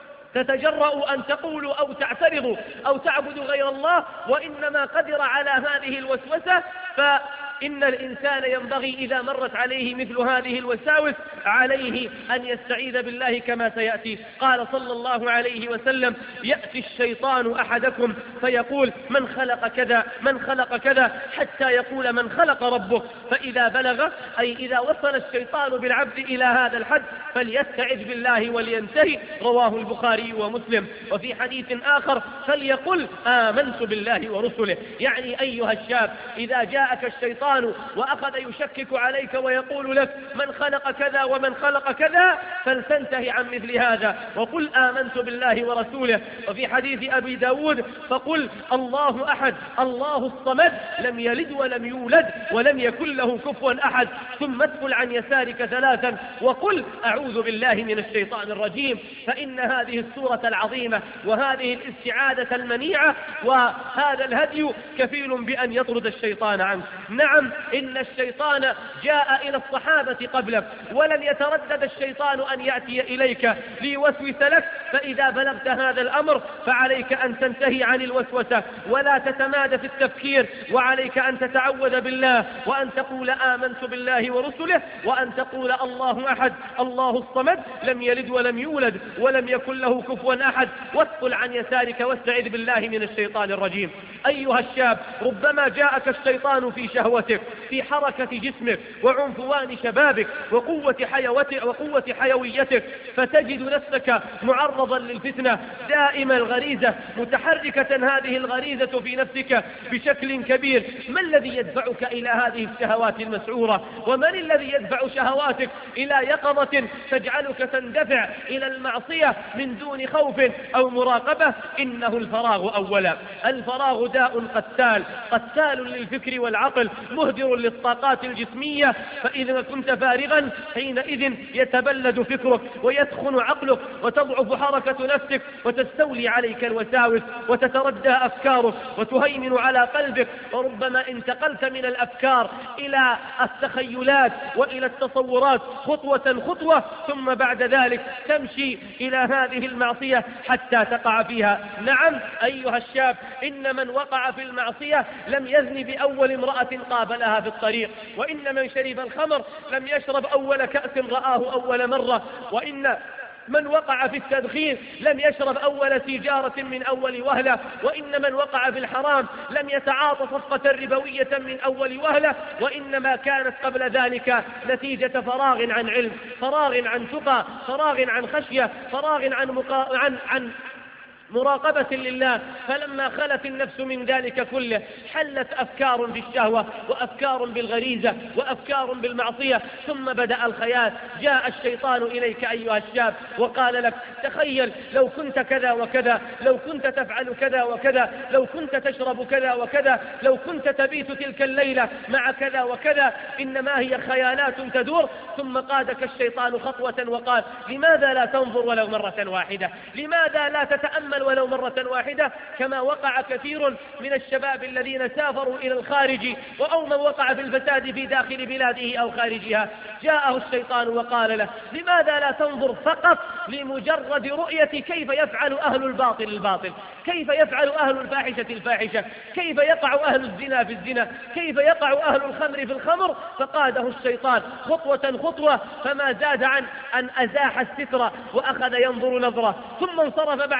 تتجرؤوا أن تقولوا أو تعترضوا أو تعبدوا غير الله، وإنما قدر على هذه الوسوسة. فإن الإنسان ينبغي إذا مرت عليه مثل هذه الوساوس عليه أن يستعيذ بالله كما سيأتي. قال صلى الله عليه وسلم: يأتي الشيطان أحدكم فيقول: من خلق كذا، من خلق كذا، حتى يقول: من خلق ربك. فإذا بلغ، أي إذا وصل الشيطان بالعبد إلى هذا الحد، فليستعذ بالله ولينتهي. رواه البخاري ومسلم. وفي حديث آخر: فليقل: آمنت بالله ورسله. يعني أيها الشاب، إذا جاءك الشيطان وأخذ يشكك عليك ويقول لك: من خلق كذا ومن خلق كذا، فلتنتهي عن مثل هذا وقل: آمنت بالله ورسوله. وفي حديث أبي داود: فقل: الله أحد الله الصمد، لم يلد ولم يولد ولم يكن له كفوا أحد. ثم ادخل عن يسارك ثلاثا وقل: أعوذ بالله من الشيطان الرجيم. فإن هذه السورة العظيمة وهذه الاستعاذة المنيعة وهذا الهدي كفيل بأن يطرد الشيطان عنك. نعم، إن الشيطان جاء إلى الصحابة قبلك، ولن يتردد الشيطان أن يأتي إليك ليوسوس لك. فإذا بلغت هذا الأمر فعليك أن تنتهي عن الوسوسة ولا تتمادى في التفكير، وعليك أن تتعوذ بالله وأن تقول: آمنت بالله ورسله، وأن تقول: الله أحد الله الصمد، لم يلد ولم يولد ولم يكن له كفوا أحد. وادخل عن يسارك واستعذ بالله من الشيطان الرجيم. أيها الشاب، ربما جاءك الشيطان في شهوتك، في حركة جسمك وعنفوان شبابك وقوة حيويتك، فتجد نفسك معرضا للفتنة دائما الغريزة، متحركة هذه الغريزة في نفسك بشكل كبير. ما الذي يدفعك إلى هذه الشهوات المسعورة؟ ومن الذي يدفع شهواتك إلى يقظة تجعلك تندفع إلى المعصية من دون خوف أو مراقبة؟ إنه الفراغ أولا. الفراغ داء قتال للفكر والعقل، مهدر للطاقات الجسمية. فإذا كنت فارغا حينئذ يتبلد فكرك ويسخن عقلك وتضعف حركة نفسك وتستولي عليك الوساوس وتتردى أفكارك وتهيمن على قلبك. وربما انتقلت من الأفكار إلى التخيلات وإلى التصورات خطوة، ثم بعد ذلك تمشي إلى هذه المعصية حتى تقع فيها. نعم أيها الشاب، إن من وقع في المعصية لم يزن بأول امرأة قابلها في الطريق، وإن من شرب الخمر لم يشرب أول كأس رآه أول مرة، وإن من وقع في التدخين لم يشرب أول سيجارة من أول وهلة، وإن من وقع في الحرام لم يتعاطى صفقة ربوية من أول وهلة، وإنما كانت قبل ذلك نتيجة فراغ عن علم، فراغ عن تقى، فراغ عن خشية، فراغ عن مراقبة لله. فلما خلت النفس من ذلك كله حلت أفكار بالشهوة وأفكار بالغريزة وأفكار بالمعصية، ثم بدأ الخيال. جاء الشيطان إليك أيها الشاب وقال لك: تخيل لو كنت كذا وكذا، لو كنت تفعل كذا وكذا، لو كنت تشرب كذا وكذا، لو كنت تبيت تلك الليلة مع كذا وكذا. إنما هي خيالات تدور. ثم قادك الشيطان خطوة وقال: لماذا لا تنظر ولو مرة واحدة؟ لماذا لا تتأمل ولو مرة واحدة؟ كما وقع كثير من الشباب الذين سافروا إلى الخارج، أو من وقع في الفساد في داخل بلاده أو خارجها. جاءه الشيطان وقال له: لماذا لا تنظر فقط لمجرد رؤية كيف يفعل أهل الباطل الباطل، كيف يفعل أهل الفاحشة الفاحشة، كيف يقع أهل الزنا في الزنا، كيف يقع أهل الخمر في الخمر. فقاده الشيطان خطوة، فما زاد عن أن أزاح الستر وأخذ ينظر نظرة، ثم انصرف بعدها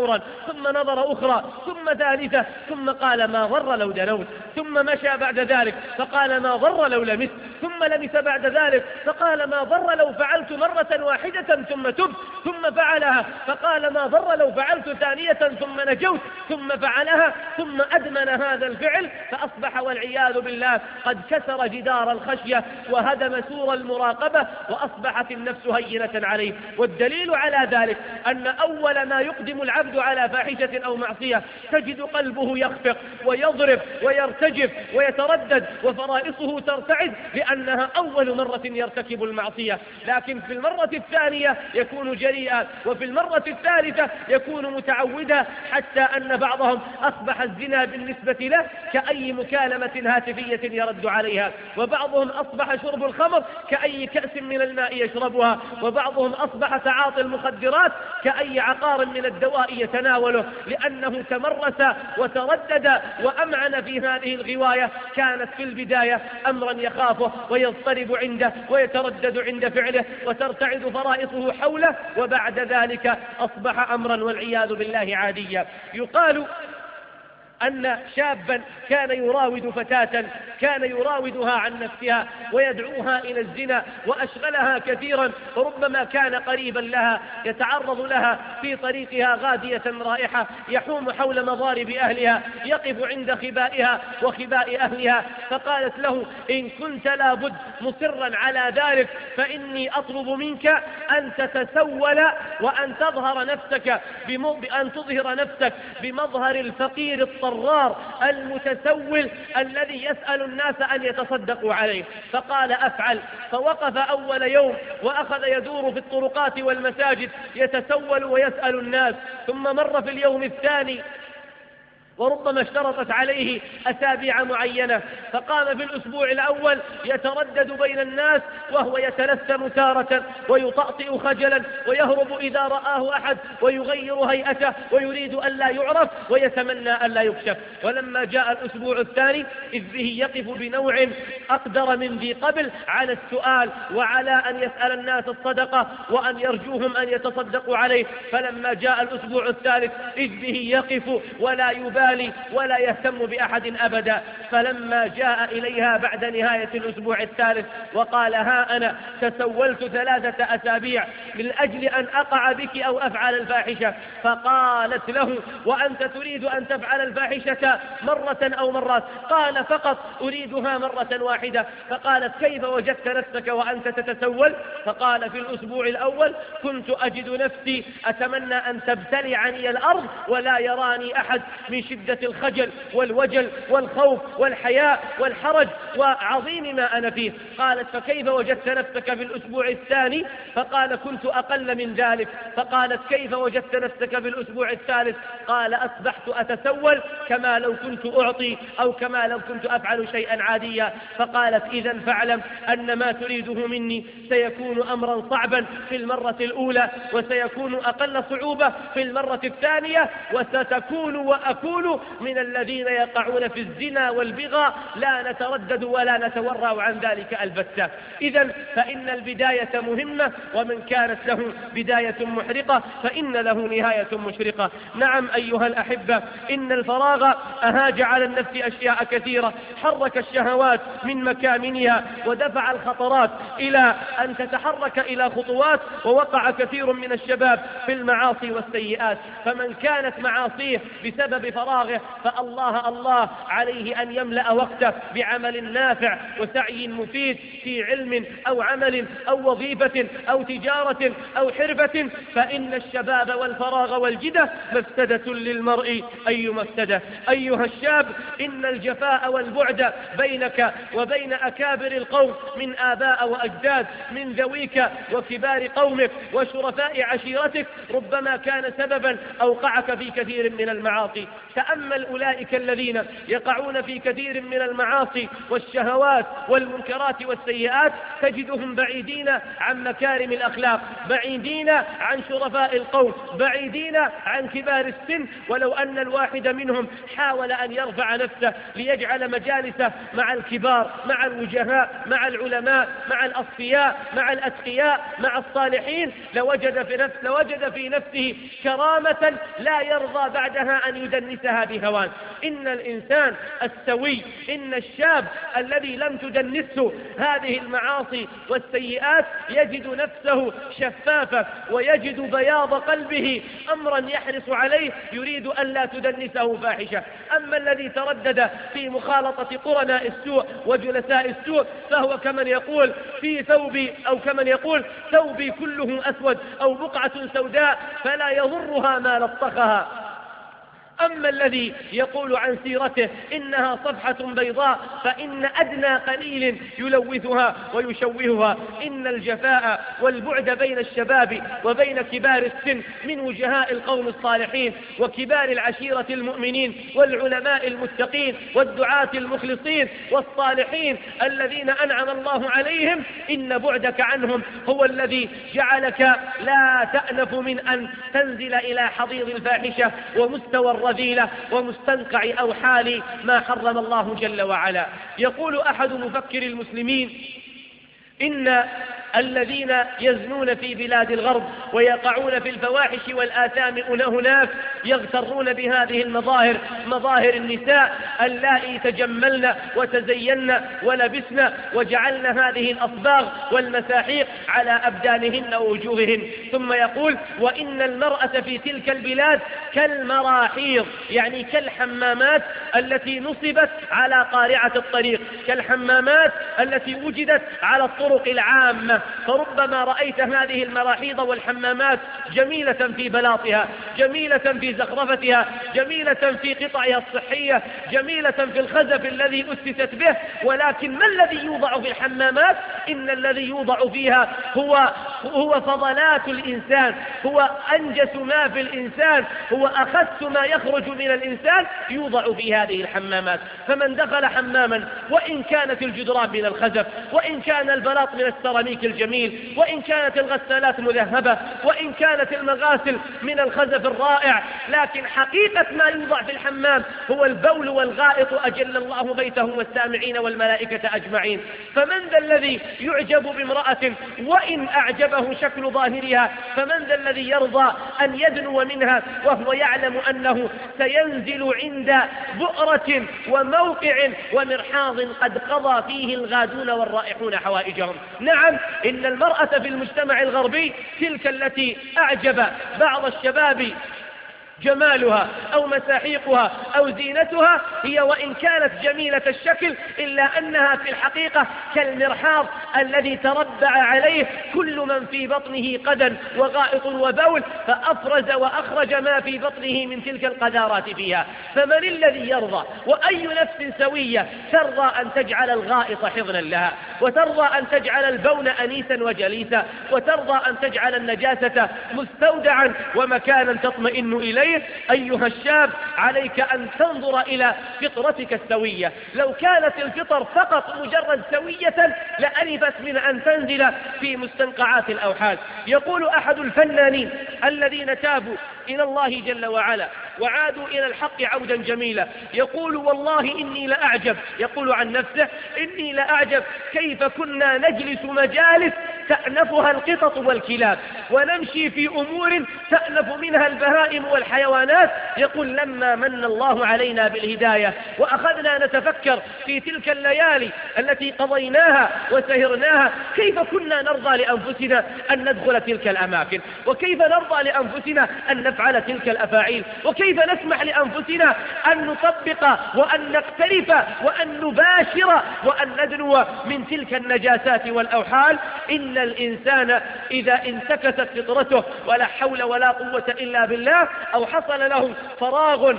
فورا، ثم نظر أخرى، ثم ثالثة، ثم قال ما ضر لو دنوت، ثم مشى بعد ذلك فقال ما ضر لو لمست، ثم لمس بعد ذلك فقال ما ضر لو فعلت مرة واحدة ثم تبت، ثم فعلها فقال ما ضر لو فعلت ثانية ثم نجوت، ثم فعلها، ثم أدمن هذا الفعل، فأصبح والعياذ بالله قد كسر جدار الخشية وهدم سور المراقبة، وأصبحت النفس هينة عليه. والدليل على ذلك أن أول ما يقدم العبد على فاحشة أو معصية تجد قلبه يخفق ويضرب ويرتجف ويتردد وفرائصه ترتعد، لأنها أول مرة يرتكب المعصية. لكن في المرة الثانية يكون جريئا، وفي المرة الثالثة يكون متعودا، حتى أن بعضهم أصبح الزنا بالنسبة له كأي مكالمة هاتفية يرد عليها، وبعضهم أصبح شرب الخمر كأي كأس من الماء يشربها، وبعضهم أصبح تعاطي المخدرات كأي عقار من الدواء يتناوله، لأنه تمرس وتردد وأمعن في هذه الغواية. كانت في البداية أمرا يخافه ويضطرب عنده ويتردد عند فعله وترتعد فرائصه حوله، وبعد ذلك أصبح أمرا والعياذ بالله عاديا. يقال أن شابا كان يراود فتاة، كان يراودها عن نفسها ويدعوها إلى الزنا وأشغلها كثيرا، وربما كان قريبا لها يتعرض لها في طريقها غادية رائحة، يحوم حول مضارب أهلها، يقف عند خبائها وخباء أهلها، فقالت له إن كنت لابد مصرا على ذلك فإني أطلب منك أن تتسول وأن تظهر نفسك بمظهر الفقير الطرار المتسول الذي يسأل الناس أن يتصدقوا عليه. فقال أفعل. فوقف أول يوم وأخذ يدور في الطرقات والمساجد يتسول ويسأل الناس، ثم مر في اليوم الثاني وربما اشترطت عليه أسابيع معينة، فقام في الأسبوع الأول يتردد بين الناس وهو يتلثم تارة ويطأطئ خجلا ويهرب إذا رآه أحد ويغير هيئته ويريد أن لا يعرف ويتمنى أن لا يكشف. ولما جاء الأسبوع الثاني إذ به يقف بنوع أقدر من ذي قبل على السؤال وعلى أن يسأل الناس الصدقة وأن يرجوهم أن يتصدقوا عليه. فلما جاء الأسبوع الثالث إذ به يقف ولا يبالي ولا يهتم بأحد أبدا. فلما جاء إليها بعد نهاية الأسبوع الثالث وقال ها أنا تسولت 3 أسابيع من أجل أن أقع بك أو أفعل الفاحشة، فقالت له وأنت تريد أن تفعل الفاحشة مرة أو مرات؟ قال فقط أريدها مرة واحدة. فقالت كيف وجدت نفسك وأنت تتسول؟ فقال في الأسبوع الأول كنت أجد نفسي أتمنى أن تبتلعني الأرض ولا يراني أحد من شدة الخجل والوجل والخوف والحياء والحرج وعظيم ما أنا فيه. قالت فكيف وجدت نفسك في الأسبوع الثاني؟ فقال كنت أقل من ذلك. فقالت كيف وجدت نفسك في الأسبوع الثالث؟ قال أصبحت أتسول كما لو كنت أعطي أو كما لو كنت أفعل شيئا عاديا. فقالت إذن فاعلم أن ما تريده مني سيكون أمرا صعبا في المرة الأولى وسيكون أقل صعوبة في المرة الثانية، وستكون وأكون من الذين يقعون في الزنا والبغى لا نتردد ولا نتورع عن ذلك البتة. إذن فإن البداية مهمة، ومن كانت له بداية محرقة فإن له نهاية مشرقة. نعم أيها الأحبة، إن الفراغ أهاج على النفس أشياء كثيرة، حرك الشهوات من مكامنها ودفع الخطرات إلى أن تتحرك إلى خطوات، ووقع كثير من الشباب في المعاصي والسيئات. فمن كانت معاصيه بسبب فراغه فالله عليه أن يملأ وقته بعمل نافع وسعي مفيد في علم أو عمل أو وظيفة أو تجارة أو حرفة، فإن الشباب والفراغ والجدة مفسدة للمرء أي مفسدة. أيها الشاب، إن الجفاء والبعد بينك وبين أكابر القوم من آباء وأجداد من ذويك وكبار قومك وشرفاء عشيرتك ربما كان سببا أوقعك في كثير من المعاصي. تأمل أولئك الذين يقعون في كثير من المعاصي والشهوات والمنكرات والسيئات، تجدهم بعيدين عن مكارم الأخلاق، بعيدين عن شرفاء القوم، بعيدين عن كبار السن. ولو أن الواحد منهم حاول أن يرفع نفسه ليجعل مجالسه مع الكبار، مع الوجهاء، مع العلماء، مع الأصفياء، مع الأتقياء، مع الصالحين، لوجد في نفسه كرامة لا يرضى بعدها أن يدنسها بهوان. إن الإنسان السوي، إن الشاب الذي لم تدنسه هذه المعاصي والسيئات يجد نفسه شفافا، ويجد بياض قلبه أمرا يحرص عليه، يريد أن لا تدنسه فاحشة. أما الذي تردد في مخالطة قرناء السوء وجلساء السوء فهو كمن يقول في ثوبي، أو كمن يقول ثوبي كله أسود أو بقعة سوداء فلا يضرها ما لطخها. أما الذي يقول عن سيرته إنها صفحة بيضاء فإن أدنى قليل يلوثها ويشوهها. إن الجفاء والبعد بين الشباب وبين كبار السن من وجهاء القوم الصالحين وكبار العشيرة المؤمنين والعلماء المتقين والدعاة المخلصين والصالحين الذين أنعم الله عليهم، إن بعدك عنهم هو الذي جعلك لا تأنف من أن تنزل إلى حضيض الفاحشة ومستوى الرذيلة ومستنقع أوحال ما حرم الله جل وعلا. يقول أحد مفكر المسلمين إن الذين يزنون في بلاد الغرب ويقعون في الفواحش والآثام هناك يغترون بهذه المظاهر، مظاهر النساء اللائي تجملن وتزين ولبسن وجعلن هذه الأصباغ والمساحيق على أبدانهن ووجوههن. ثم يقول وإن المرأة في تلك البلاد كالمراحيض، يعني كالحمامات التي نصبت على قارعة الطريق، كالحمامات التي وجدت على الطرق العامة. فربما رأيت هذه المراحيض والحمامات جميلة في بلاطها، جميلة في زخرفتها، جميلة في قطعها الصحية، جميلة في الخزف الذي أسست به، ولكن ما الذي يوضع في الحمامات؟ إن الذي يوضع فيها هو فضلات الإنسان، هو أنجس ما في الإنسان، هو أخس ما يخرج من الإنسان يوضع في هذه الحمامات. فمن دخل حماما وإن كانت الجدران من الخزف، وإن كان البلاط من السيراميك الجميل، وإن كانت الغسالات مذهبة، وإن كانت المغاسل من الخزف الرائع، لكن حقيقة ما يوضع في الحمام هو البول والغائط، أجل الله بيتهم والسامعين والملائكة أجمعين. فمن ذا الذي يعجب بامرأة وإن أعجبه شكل ظاهرها؟ فمن ذا الذي يرضى أن يدنو منها وهو يعلم أنه سينزل عند بؤرة وموقع ومرحاض قد قضى فيه الغادون والرائحون حوائجهم؟ نعم، إن المرأة في المجتمع الغربي تلك التي أعجب بعض الشباب جمالها أو مساحيقها أو زينتها، هي وإن كانت جميلة الشكل إلا أنها في الحقيقة كالمرحاض الذي تربع عليه كل من في بطنه قدم وغائط وبول، فأفرز وأخرج ما في بطنه من تلك القذارات فيها. فمن الذي يرضى؟ وأي نفس سوية ترضى أن تجعل الغائط حضنا لها، وترضى أن تجعل البول أنيسا وجليسا، وترضى أن تجعل النجاسة مستودعا ومكانا تطمئن إليه؟ أيها الشاب، عليك أن تنظر إلى فطرتك السوية. لو كانت الفطر فقط مجرد سوية لأنفت من أن تنزل في مستنقعات الأوحال. يقول أحد الفنانين الذين تابوا إلى الله جل وعلا وعادوا إلى الحق عودا جميلا، يقول والله إني لأعجب، يقول عن نفسه إني لأعجب كيف كنا نجلس مجالس تأنفها القطط والكلاب، ونمشي في أمور تأنف منها البهائم والحيوانات. يقول لما من الله علينا بالهداية وأخذنا نتفكر في تلك الليالي التي قضيناها وسهرناها، كيف كنا نرضى لأنفسنا أن ندخل تلك الأماكن، وكيف نرضى لأنفسنا أن نفعل تلك الأفاعيل، وكيف نسمح لأنفسنا أن نطبق وأن نقترف وأن نباشر وأن ندنو من تلك النجاسات والأوحال. إن الإنسان إذا انتكست فطرته ولا حول ولا قوة إلا بالله، أو حصل له فراغ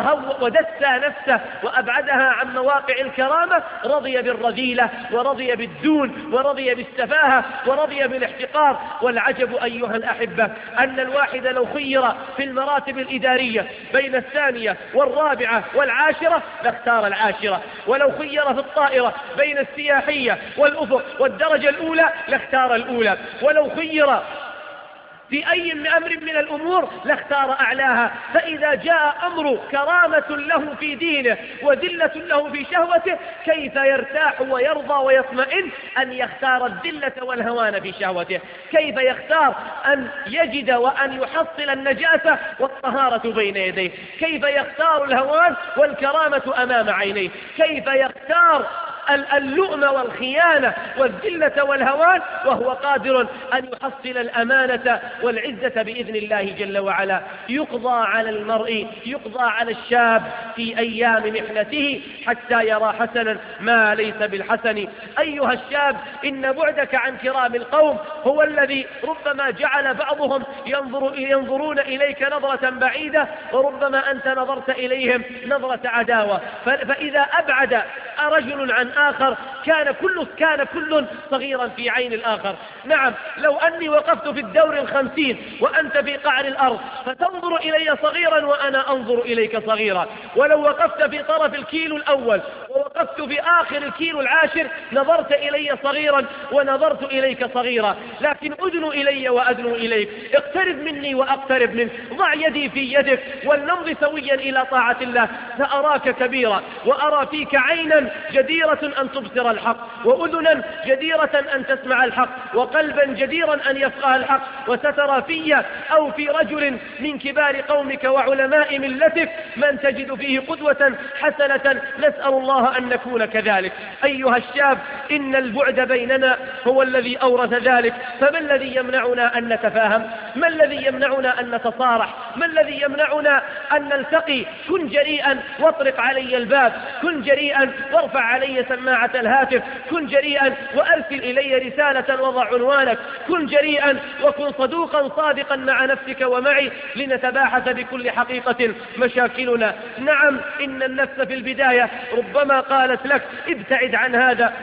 ودس نفسه وأبعدها عن مواقع الكرامة، رضي بالرذيلة ورضي بالدون ورضي بالسفاهة ورضي بالاحتقار. والعجب أيها الأحبة أن الواحد لو خير في المراتب الإدارية بين الثانية والرابعة والعاشرة لاختار العاشرة، ولو خير في الطائرة بين السياحية والأفق والدرجة الأولى لاختار الأولى، ولو خير في أي أمر من الأمور لاختار أعلاها. فإذا جاء أمر كرامة له في دينه وذلة له في شهوته كيف يرتاح ويرضى ويطمئن أن يختار الذلة والهوان في شهوته؟ كيف يختار أن يجد وأن يحصل النجاسة والطهارة بين يديه؟ كيف يختار الهوان والكرامة أمام عينيه؟ كيف يختار اللؤم والخيانة والذلة والهوان وهو قادر أن يحصل الأمانة والعزة بإذن الله جل وعلا؟ يقضى على المرء، يقضى على الشاب في أيام محنته حتى يرى حسنا ما ليس بالحسن. أيها الشاب، إن بعدك عن كرام القوم هو الذي ربما جعل بعضهم ينظرون إليك نظرة بعيدة، وربما أنت نظرت إليهم نظرة عداوة. فإذا أبعد رجل عن آخر كان كل صغيرا في عين الآخر. نعم، لو أني وقفت في الدور 50 وأنت في قعر الأرض فتنظر إلي صغيرا وأنا أنظر إليك صغيرا، ولو وقفت في طرف الكيلو الأول ووقفت في آخر الكيلو العاشر نظرت إلي صغيرا ونظرت إليك صغيرا. لكن أدنو إلي وأدنو إليك، اقترب مني وأقترب منك، ضع يدي في يدك ولنمضي سويا إلى طاعة الله، فأراك كبيرا وأرى فيك عينا جديرة أن تبصر الحق، وأذنا جديرة أن تسمع الحق، وقلبا جديرا أن يفقه الحق، وسترى في أو في رجل من كبار قومك وعلماء ملتك من تجد فيه قدوة حسنة. نسأل الله أن نكون كذلك. أيها الشاب، إن البعد بيننا هو الذي أورث ذلك، فما الذي يمنعنا أن نتفاهم؟ ما الذي يمنعنا أن نتصارح؟ ما الذي يمنعنا أن نلتقي؟ كن جريئا واطرق علي الباب، كن جريئا وارفع علي سماعة الهاتف، كن جريئا وأرسل إلي رسالة وضع عنوانك، كن جريئا وكن صدوقا صادقا مع نفسك ومعي لنتباحث بكل حقيقة مشاكلنا. نعم، إن النفس في البداية ربما قالت لك ابتعد عن هذا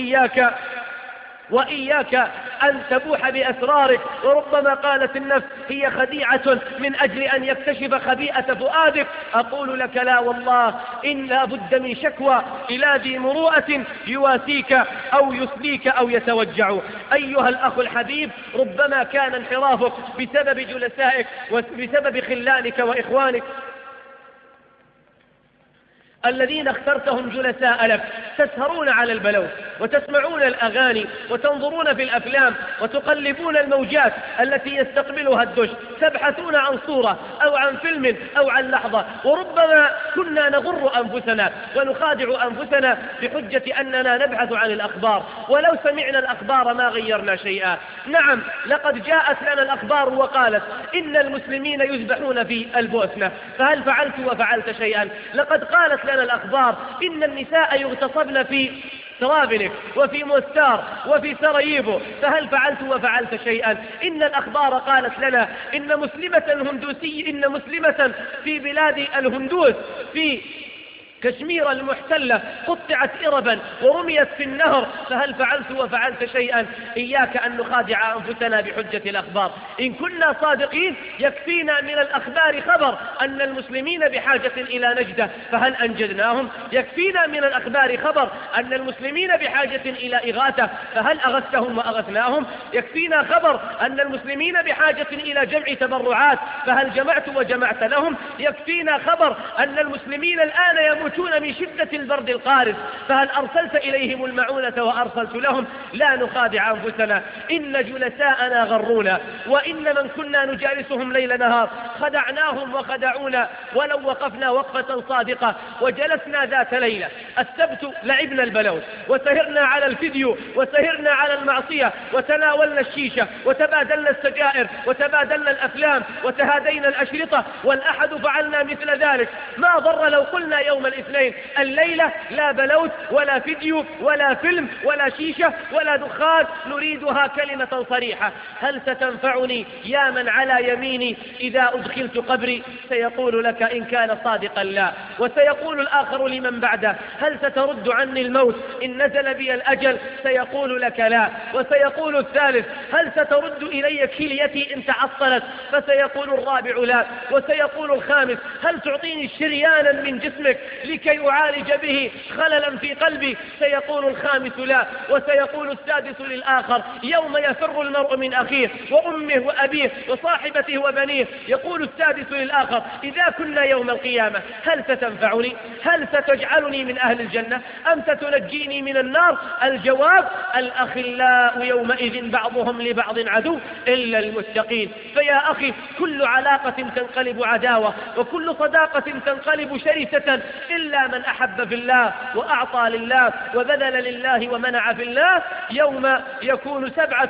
وإياك أن تبوح بأسرارك، وربما قالت النفس هي خديعة من أجل أن يكتشف خبيئة فؤادك. أقول لك لا والله، إن لا بد من شكوى إلى ذي مروءة يواسيك أو يسليك أو يتوجع. أيها الأخ الحبيب، ربما كان انحرافك بسبب جلسائك وبسبب خلانك وإخوانك الذين اخترتهم جلساء لك. تسهرون على البلوت وتسمعون الأغاني وتنظرون في الأفلام وتقلبون الموجات التي يستقبلها الدش، تبحثون عن صورة أو عن فيلم أو عن لحظة، وربما كنا نغر أنفسنا ونخادع أنفسنا بحجة أننا نبحث عن الأخبار، ولو سمعنا الأخبار ما غيرنا شيئا. نعم، لقد جاءت لنا الأخبار وقالت إن المسلمين يذبحون في البوسنة، فهل فعلت وفعلت شيئا؟ لقد قالت لنا الأخبار إن النساء يغتصبن في ترابلك وفي مستار وفي سراييفو، فهل فعلت وفعلت شيئا؟ إن الأخبار قالت لنا إن مسلمة في بلاد الهندوس في كشمير المحتلة قطعت إربا ورميت في النهر، فهل فعلت وفعلت شيئا؟ إياك أن نخادع أنفسنا بحجة الأخبار. إن كنا صادقين يكفينا من الأخبار خبر أن المسلمين بحاجة إلى نجدة، فهل أنجدناهم؟ يكفينا من الأخبار خبر أن المسلمين بحاجة إلى إغاثة، فهل أغثتهم وأغثناهم؟ يكفينا خبر أن المسلمين بحاجة إلى جمع تبرعات، فهل جمعت وجمعت لهم؟ يكفينا خبر أن المسلمين الآن يموتون من شدة البرد القارس، فهل أرسلت إليهم المعونة وأرسلت لهم؟ لا نخادع أنفسنا. إن جلساءنا غرونا، وإن من كنا نجالسهم ليل نهار خدعناهم وخدعونا. ولو وقفنا وقفة صادقة وجلسنا ذات ليلة السبت لعبنا البلوت وسهرنا على الفيديو وسهرنا على المعصية وتناولنا الشيشة وتبادلنا السجائر وتبادلنا الأفلام وتهادينا الأشرطة، والأحد فعلنا مثل ذلك، ما ضر لو قلنا يوم الاثنين. الليلة لا بلوت ولا فيديو ولا فيلم ولا شيشة ولا دخان، نريدها كلمة صريحة. هل ستنفعني يا من على يميني إذا أدخلت قبري؟ سيقول لك إن كان صادقا لا. وسيقول الآخر لمن بعده: هل سترد عني الموت إن نزل بي الأجل؟ سيقول لك لا. وسيقول الثالث: هل سترد إلي كليتي إن تعطلت؟ فسيقول الرابع لا. وسيقول الخامس: هل تعطيني شريانا من جسمك لكي أعالج به خللا في قلبي؟ سيقول الخامس لا. وسيقول السادس للآخر: يوم يفر المرء من أخيه وأمه وأبيه وصاحبته وبنيه، يقول السادس للآخر: إذا كنا يوم القيامة هل ستنفعني؟ هل ستجعلني من أهل الجنة أم ستنجيني من النار؟ الجواب: الأخلاء يومئذ بعضهم لبعض عدو إلا المتقين. فيا أخي، كل علاقة تنقلب عداوة، وكل صداقة تنقلب شرسة، إلا من أحب في الله وأعطى لله وبذل لله ومنع في الله. يوم يكون 7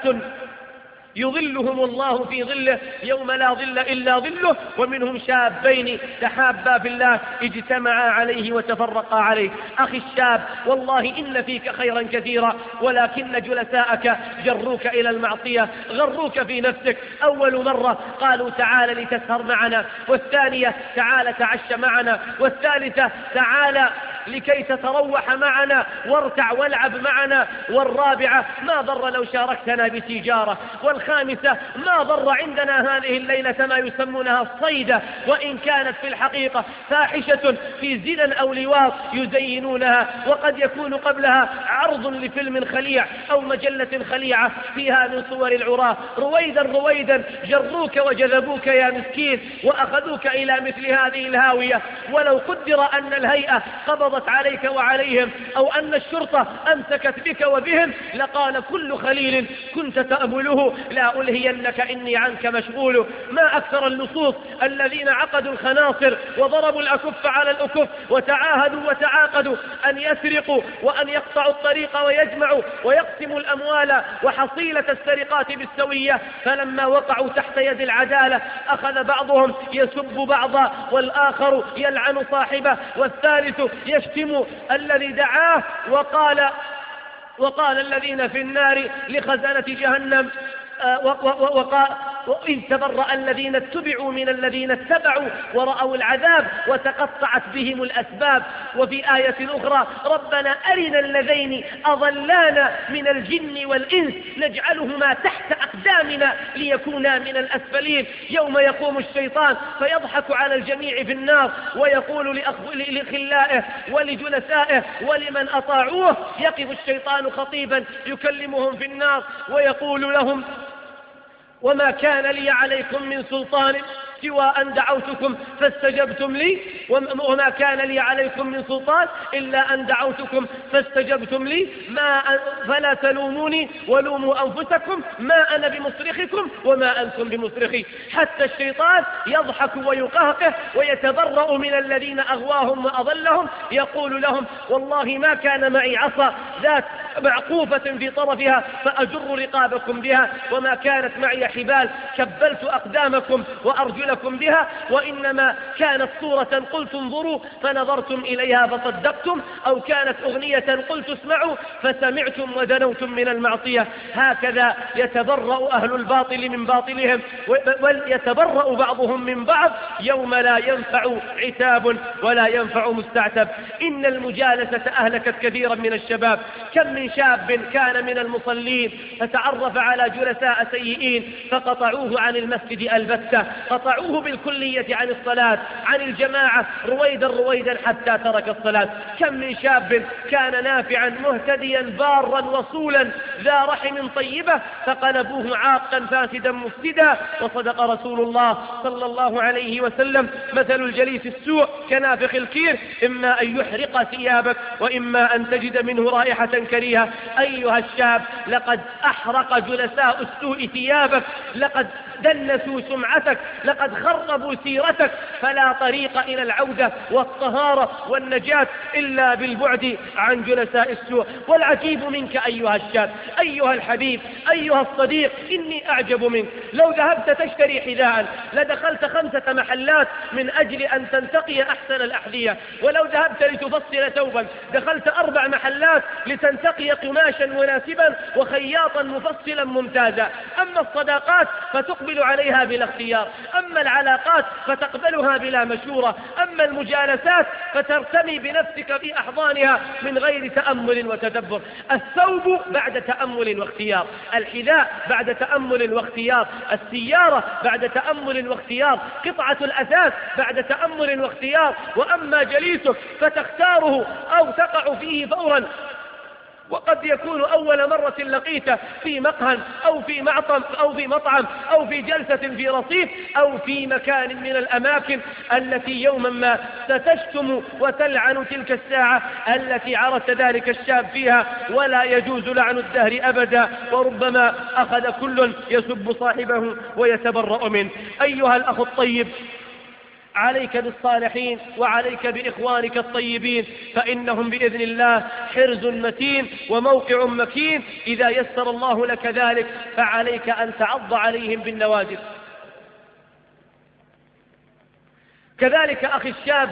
يظلهم الله في ظله يوم لا ظل إلا ظله، ومنهم شابين تحابا في الله اجتمعا عليه وتفرقا عليه. أخي الشاب، والله إن فيك خيرا كثيرا، ولكن جلساءك جروك إلى المعصية، غروك في نفسك. أول مرة قالوا تعال لتسهر معنا، والثانية تعال تعشى معنا، والثالثة تعال لكي تتروح معنا وارتع والعب معنا، والرابعة ما ضر لو شاركتنا بتجارة، والخامسة ما ضر عندنا هذه الليلة ما يسمونها الصيدة، وإن كانت في الحقيقة فاحشة في زنا أو لواط يزينونها، وقد يكون قبلها عرض لفيلم خليع أو مجلة خليعة فيها من صور العراة. رويدا رويدا جروك وجذبوك يا مسكين وأخذوك إلى مثل هذه الهاوية. ولو قدر أن الهيئة قبضت عليك وعليهم، أو أن الشرطة أمسكت بك وبهم، لقال كل خليل كنت تأمله: لا ألهينك إني عنك مشغول. ما أكثر اللصوص الذين عقدوا الخناصر وضربوا الأكف على الأكف وتعاهدوا وتعاقدوا أن يسرقوا وأن يقطعوا الطريق ويجمعوا ويقسموا الأموال وحصيلة السرقات بالسوية، فلما وقعوا تحت يد العدالة أخذ بعضهم يسب بعضا، والآخر يلعن صاحبه، والثالث يشتم الذي دعاه. وقال الذين في النار لخزنة جهنم وإذ تبرأ الذين اتبعوا من الذين اتبعوا ورأوا العذاب وتقطعت بهم الأسباب. وفي آية أخرى: ربنا أرنا اللذين أضلانا من الجن والإنس نجعلهما تحت أقدامنا ليكونا من الأسفلين. يوم يقوم الشيطان فيضحك على الجميع في النار ويقول لخلائه ولجلسائه ولمن أطاعوه، يقف الشيطان خطيبا يكلمهم في النار ويقول لهم: وما كان لي عليكم من سلطان سوى أن دعوتكم فاستجبتم لي، وما كان لي عليكم من سلطان إلا أن دعوتكم فاستجبتم لي، فلا تلوموني ولوموا أنفسكم، ما أنا بمصرخكم وما أنتم بمصرخي. حتى الشيطان يضحك ويقهقه ويتبرأ من الذين أغواهم وأضلهم، يقول لهم: والله ما كان معي عصا ذات معقوفة في طرفها فأجر رقابكم بها، وما كانت معي حبال كبلت أقدامكم وأرجلكم بها، وإنما كانت صورة قلت انظروا فنظرتم إليها فصدقتم، أو كانت أغنية قلت اسمعوا فسمعتم ودنوتم من المعصية. هكذا يتبرأ أهل الباطل من باطلهم، ويتبرأ بعضهم من بعض يوم لا ينفع عتاب ولا ينفع مستعتب. إن المجالسة أهلكت كثيرا من الشباب. كم من شاب كان من المصلين فتعرف على جلساء سيئين فقطعوه عن المسجد البتة، قطعوه بالكلية عن الصلاة عن الجماعة رويدا رويدا حتى ترك الصلاة. كم من شاب كان نافعا مهتديا بارا وصولا ذا رحم طيبة فقلبوه عاقا فاسدا مفسدا. وصدق رسول الله صلى الله عليه وسلم: مثل الجليس السوء كنافخ الكير، إما أن يحرق ثيابك وإما أن تجد منه رائحة كريهة. فيها: أيها الشاب، لقد أحرق جلساء السوء ثيابك، لقد دنسوا سمعتك، لقد خربوا سيرتك، فلا طريق إلى العودة والطهارة والنجاة إلا بالبعد عن جلساء السوء. والعجيب منك أيها الشاب، أيها الحبيب، أيها الصديق، إني أعجب منك. لو ذهبت تشتري حذاء لدخلت 5 محلات من أجل أن تنتقي أحسن الأحذية، ولو ذهبت لتفصل ثوبا دخلت 4 محلات لتنتقي قماشا مناسبا وخياطا مفصلا ممتازا. أما الصداقات فتقبل عليها بلا اختيار، أما العلاقات فتقبلها بلا مشورة، أما المجالسات فترتمي بنفسك في أحضانها من غير تأمل وتدبر. الثوب بعد تأمل واختيار، الحذاء بعد تأمل واختيار، السيارة بعد تأمل واختيار، قطعة الأثاث بعد تأمل واختيار. وأما جليسك فتختاره أو تقع فيه فورا، وقد يكون أول مرة لقيته في مقهى أو في مطعم أو في جلسة في رصيف أو في مكان من الأماكن التي يوما ما ستشتم وتلعن تلك الساعة التي عرفت ذلك الشاب فيها، ولا يجوز لعن الدهر أبدا، وربما أخذ كل يسب صاحبه ويتبرأ منه. أيها الأخ الطيب، عليك بالصالحين وعليك بإخوانك الطيبين، فإنهم بإذن الله حرز متين وموقع مكين. إذا يسر الله لك ذلك فعليك أن تعض عليهم بالنواجذ. كذلك أخي الشاب،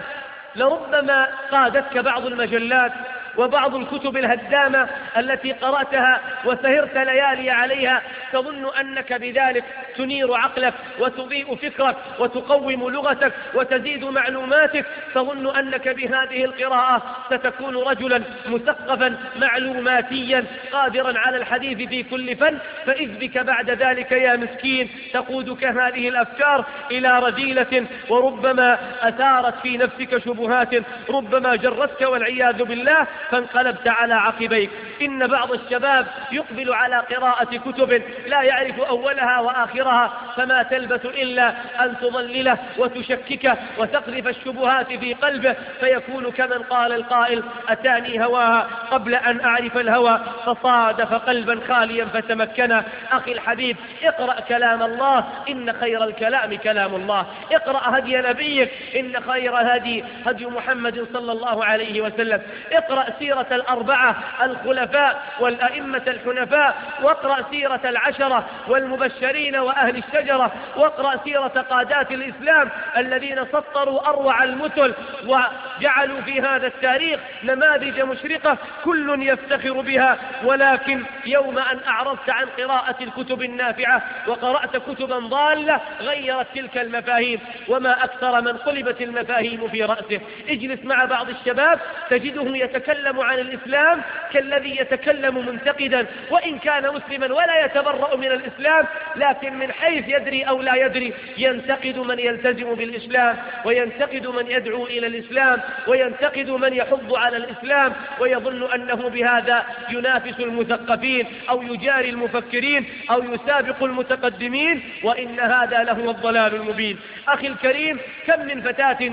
لربما قادتك بعض المجلات وبعض الكتب الهدامة التي قرأتها وسهرت ليالي عليها، تظن أنك بذلك تنير عقلك وتضيء فكرك وتقوم لغتك وتزيد معلوماتك، تظن أنك بهذه القراءة ستكون رجلا مثقفا معلوماتيا قادرا على الحديث في كل فن، فإذ بك بعد ذلك يا مسكين تقودك هذه الأفكار إلى رذيلة، وربما أثارت في نفسك شبهات، ربما جرتك والعياذ بالله فانقلبت على عقبيك. إن بعض الشباب يقبل على قراءة كتب لا يعرف أولها وآخرها، فما تلبث إلا أن تضلله وتشككه وتقذف الشبهات في قلبه، فيكون كمن قال القائل: أتاني هواها قبل أن أعرف الهوى فصادف قلبا خاليا فتمكنا. أخي الحبيب، اقرأ كلام الله، إن خير الكلام كلام الله. اقرأ هدي نبيك، إن خير هدي محمد صلى الله عليه وسلم. اقرأ سيرة الأربعة الخلفاء والأئمة الحنفاء، واقرأ سيرة العشرة والمبشرين وأهل الشجرة، واقرأ سيرة قادات الإسلام الذين سطروا أروع المثل وجعلوا في هذا التاريخ نماذج مشرقة كل يفتخر بها. ولكن يوم أن أعرضت عن قراءة الكتب النافعة وقرأت كتبا ضالة غيرت تلك المفاهيم، وما أكثر من قلبت المفاهيم في رأسه. اجلس مع بعض الشباب تجده يتكلم عن الإسلام كالذي يتكلم منتقدا، وإن كان مسلما ولا يتبرأ من الإسلام، لكن من حيث يدري أو لا يدري ينتقد من يلتزم بالإسلام، وينتقد من يدعو إلى الإسلام، وينتقد من يحض على الإسلام، ويظن أنه بهذا ينافس المثقفين أو يجاري المفكرين أو يسابق المتقدمين، وإن هذا له الضلال المبين. أخي الكريم، كم من فتاة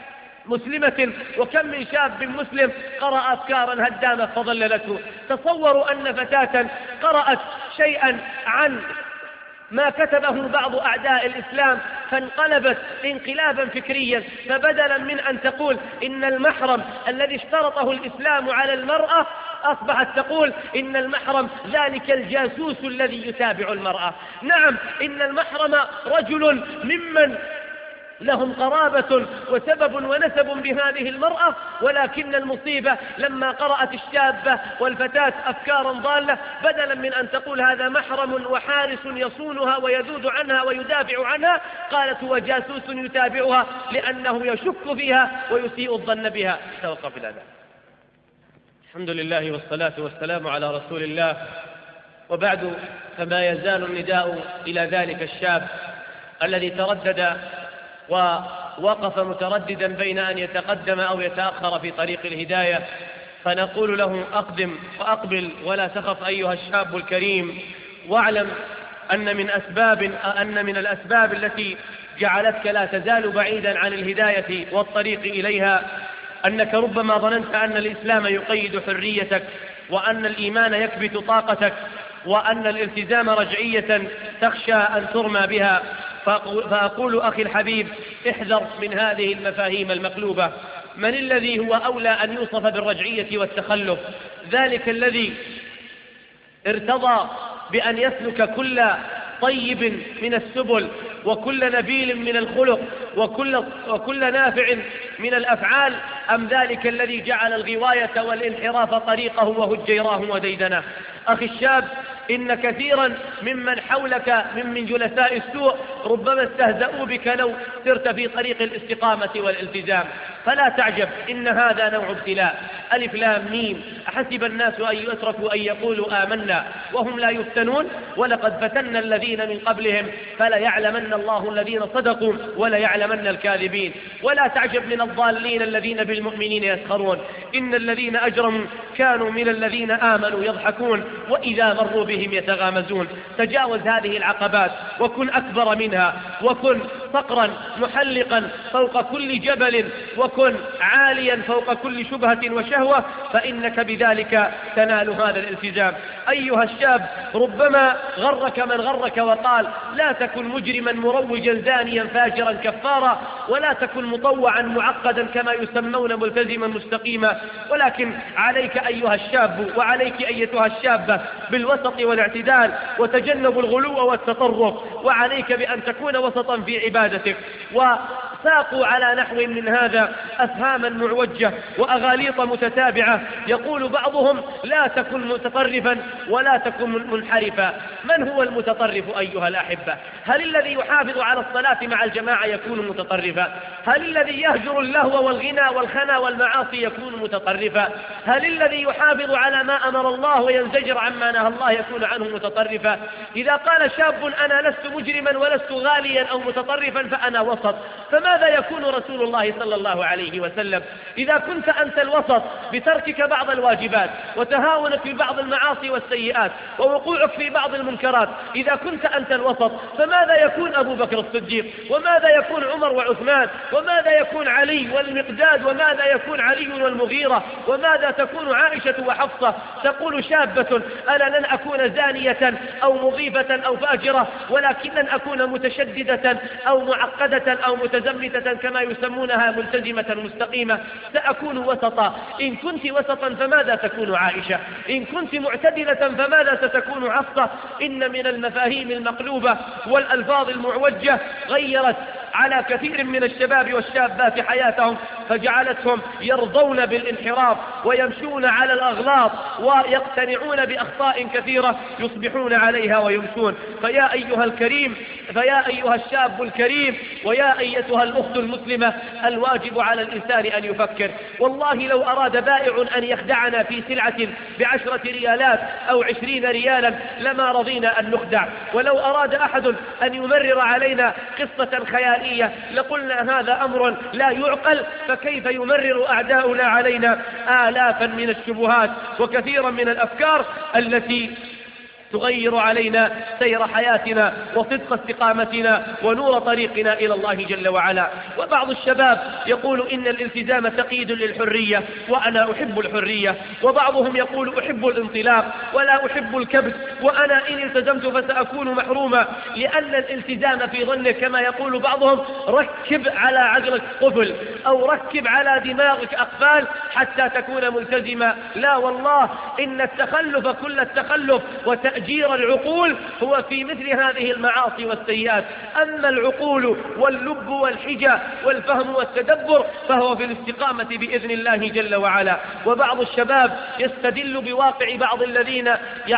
مسلمة وكم من شاب مسلم قرأ أفكارا هدامة فضللته. تصوروا أن فتاة قرأت شيئا عن ما كتبه بعض أعداء الإسلام فانقلبت انقلابا فكريا، فبدلا من أن تقول إن المحرم الذي اشترطه الإسلام على المرأة، أصبحت تقول إن المحرم ذلك الجاسوس الذي يتابع المرأة. نعم، إن المحرم رجل ممن لهم قرابة وسبب ونسب بهذه المرأة، ولكن المصيبة لما قرأت الشابة والفتاة أفكارا ضالة، بدلا من أن تقول هذا محرم وحارس يصونها ويذود عنها ويدافع عنها، قالت هو جاسوس يتابعها لأنه يشك فيها ويسيء الظن بها. توقف الأذان. الحمد لله والصلاة والسلام على رسول الله، وبعد، فما يزال النداء إلى ذلك الشاب الذي تردد ووقف مترددا بين أن يتقدم أو يتأخر في طريق الهداية، فنقول له: أقدم وأقبل ولا تخف أيها الشاب الكريم، واعلم أن من الأسباب التي جعلتك لا تزال بعيدا عن الهداية والطريق إليها أنك ربما ظننت أن الإسلام يقيد حريتك وأن الإيمان يكبت طاقتك، وأن الالتزام رجعية تخشى أن ترمى بها. فأقول أخي الحبيب، احذر من هذه المفاهيم المقلوبة. من الذي هو أولى أن يوصف بالرجعية والتخلف؟ ذلك الذي ارتضى بأن يسلك كل طيب من السبل، وكل نبيل من الخلق، وكل نافع من الأفعال، أم ذلك الذي جعل الغواية والانحراف طريقه وهجيراه وديدنه؟ أخي الشاب، إن كثيرا ممن حولك من جلساء السوء ربما استهزأوا بك لو سرت في طريق الاستقامة والالتزام، فلا تعجب، إن هذا نوع ابتلاء. ألف لام ميم، أحسب الناس أن يتركوا أن يقولوا آمنا وهم لا يفتنون ولقد فتنا الذين من قبلهم فليعلمن الله الذين صدقوا وليعلمن الكاذبين. ولا تعجب من الضالين الذين بالمؤمنين يسخرون، إن الذين أجرموا كانوا من الذين آمنوا يضحكون وإذا مروا بهم يتغامزون. تجاوز هذه العقبات وكن أكبر منها، وكن صقرا محلقا فوق كل جبل، وكن عاليا فوق كل شبهة وشهوة، فإنك بذلك تنال هذا الالتزام. أيها الشاب، ربما غرك من غرك وقال لا تكن مجرما مروجا زانيا فاجرا كفارا، ولا تكن مطوعا معقدا كما يسمون ملتزما مستقيما، ولكن عليك أيها الشاب وعليك أيتها الشابة بالوسط والاعتدال، وتجنب الغلو والتطرف، وعليك بأن تكون وسطا في عبادتك. وساقوا على نحو من هذا أفهاما معوجة وأغاليط متتابعة، يقول بعضهم لا تكن متطرفا ولا تكن منحرفا. من هو المتطرف أيها الأحبة؟ هل الذي يحافظ على الصلاة مع الجماعة يكون متطرفا؟ هل الذي يهجر اللهو والغنى والخنا والمعاصي يكون متطرفا؟ هل الذي يحافظ على ما أمر الله وينزجر عما نهى الله يكون عنه متطرفا؟ إذا قال شاب أنا لست مجرما ولست غاليا أو متطرفا فأنا وسط، فماذا يكون رسول الله صلى الله عليه وسلم؟ إذا كنت أنت الوسط بتركك بعض الواجبات وتهاونك في بعض المعاصي والسيئات ووقوعك في بعض المنكرات، إذا كنت أنت الوسط، فماذا يكون أبو بكر الصديق؟ وماذا يكون عمر وعثمان؟ وماذا يكون علي والمقداد؟ وماذا يكون علي والمغيرة؟ وماذا تكون عائشة وحفصة؟ تقول شابة أنا لن أكون زانية أو مضيفة أو فاجرة، ولكن لن أكون متشددة أو معقدة أو متزمتة كما يسمونها ملتزمة مستقيمة، سأكون وسطا. إن كنت وسطا فماذا تكون عائشة؟ إن كنت معتدلة فماذا ستكون حفصة؟ إن من المفاهيم المقلوبة والألفاظ المعوجة غيرت على كثير من الشباب والشابات حياتهم، فجعلتهم يرضون بالانحراف ويمشون على الأغلاط ويقتنعون بأخطاء كثيرة يصبحون عليها ويمشون. فيا أيها الكريم، فيا أيها الشاب الكريم، ويا أيتها الأخت المسلمة، الواجب على الإنسان أن يفكر. والله لو أراد بائع أن يخدعنا في سلعة ب10 ريالات أو 20 ريالا لما رضينا أن نخدع، ولو أراد أحد أن يمرر علينا قصة خيالية لقلنا هذا أمر لا يعقل، فكيف يمرر أعداؤنا علينا آلافا من الشبهات وكثيرا من الأفكار التي تغير علينا سير حياتنا وصدق استقامتنا ونور طريقنا إلى الله جل وعلا. وبعض الشباب يقول إن الالتزام تقييد للحرية وأنا أحب الحرية، وبعضهم يقول أحب الانطلاق ولا أحب الكبت، وأنا إن التزمت فسأكون محروما، لأن الالتزام في ظنك كما يقول بعضهم ركب على عقلك قفل أو ركب على دماغك أقفال حتى تكون ملتزما. لا والله، إن التخلف كل التخلف وتأجير العقول هو في مثل هذه المعاصي والسيئات. أما العقول واللب والحجة والفهم والتدبر فهو في الاستقامة بإذن الله جل وعلا. وبعض الشباب يستدل بواقع بعض الذين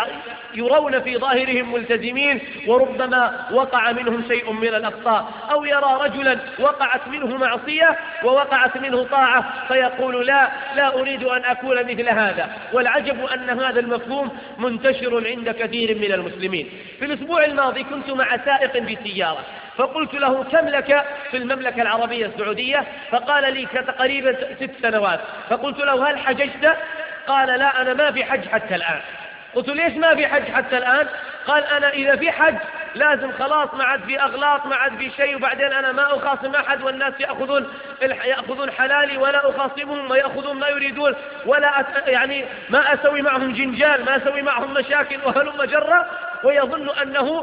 يرون في ظاهرهم ملتزمين وربما وقع منهم شيء من الأخطاء، أو يرى رجلا وقعت منه معصية ووقعت منه طاعة فيقول لا أريد أن أكون مثل هذا. والعجب أن هذا المفهوم منتشر عند كثير من المسلمين. في الأسبوع الماضي كنت مع سائق بسيارة، فقلت له كم لك في المملكة العربية السعودية؟ فقال لي تقريبا 6 سنوات. فقلت له هل حججت؟ قال لا، أنا ما في حج حتى الآن. قلت ليش ما في حج حتى الآن؟ قال أنا إذا في حج لازم خلاص ما عاد في أغلاط، ما عاد في شيء، وبعدين أنا ما أخاصم أحد والناس يأخذون حلالي ولا أخاصمهم ويأخذون ما يريدون، ولا يعني ما أسوي معهم جنجال، ما أسوي معهم مشاكل وهلم جرة، ويظن أنه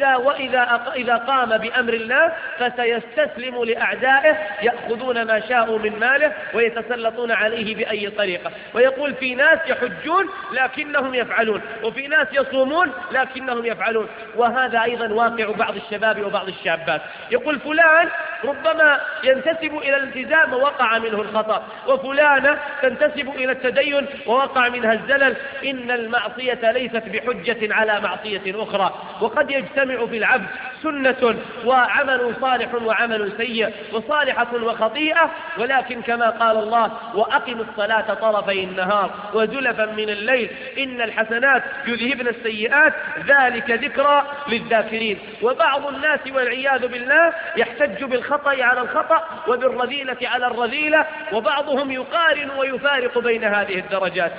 إذا قام بأمر الله فسيستسلم لأعدائه يأخذون ما شاءوا من ماله ويتسلطون عليه بأي طريقة. ويقول في ناس يحجون لكنهم يفعلون، وفي ناس يصومون لكنهم يفعلون. وهذا أيضا واقع بعض الشباب وبعض الشابات. يقول فلان ربما ينتسب إلى الالتزام ووقع منه الخطأ، وفلانة تنتسب إلى التدين ووقع منها الزلل. إن المعصية ليست بحجة على معصية أخرى، وقد يجتمع في العبد سنة وعمل صالح وعمل سيء، وصالحة وخطيئة، ولكن كما قال الله: وأقم الصلاة طرفي النهار وزلفا من الليل إن الحسنات يذهبن السيئات ذلك ذكرى للذاكرين. وبعض الناس والعياذ بالله يحتج بالخطأ على الخطأ وبالرذيلة على الرذيلة، وبعضهم يقارن ويفارق بين هذه الدرجات.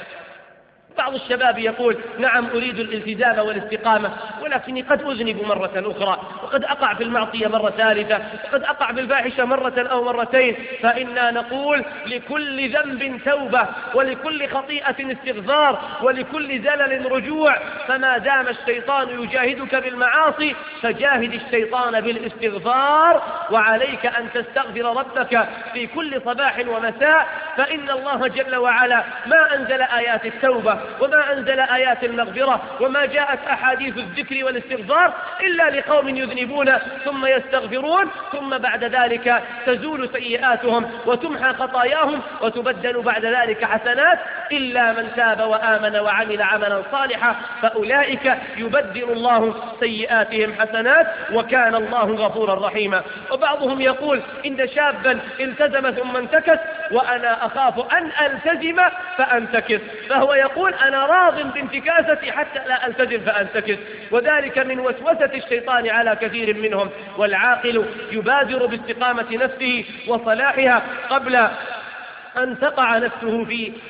بعض الشباب يقول: نعم أريد الالتزام والاستقامة، ولكني قد أذنب مرة أخرى، وقد أقع في المعصية مرة ثالثة، وقد أقع في الفاحشة مرة أو مرتين. فإنا نقول: لكل ذنب توبة، ولكل خطيئة استغفار، ولكل زلل رجوع. فما دام الشيطان يجاهدك بالمعاصي فجاهد الشيطان بالاستغفار، وعليك أن تستغفر ربك في كل صباح ومساء، فإن الله جل وعلا ما أنزل آيات التوبة وما أنزل آيات المغفرة وما جاءت أحاديث الذكر والاستغفار إلا لقوم يذنبون ثم يستغفرون، ثم بعد ذلك تزول سيئاتهم وتمحى خطاياهم وتبدل بعد ذلك حسنات، إلا من تاب وآمن وعمل عملا صالحا فأولئك يبدل الله سيئاتهم حسنات وكان الله غفورا رحيما. وبعضهم يقول: إن شابا التزم ثم انتكس وأنا أخاف أن ألتزم فأنتكس، فهو يقول: أنا راض بانتكاستي حتى لا ألتزم فأنتكس، وذلك من وسوسة الشيطان على كثير منهم. والعاقل يبادر باستقامة نفسه وصلاحها قبل أن تقع نفسه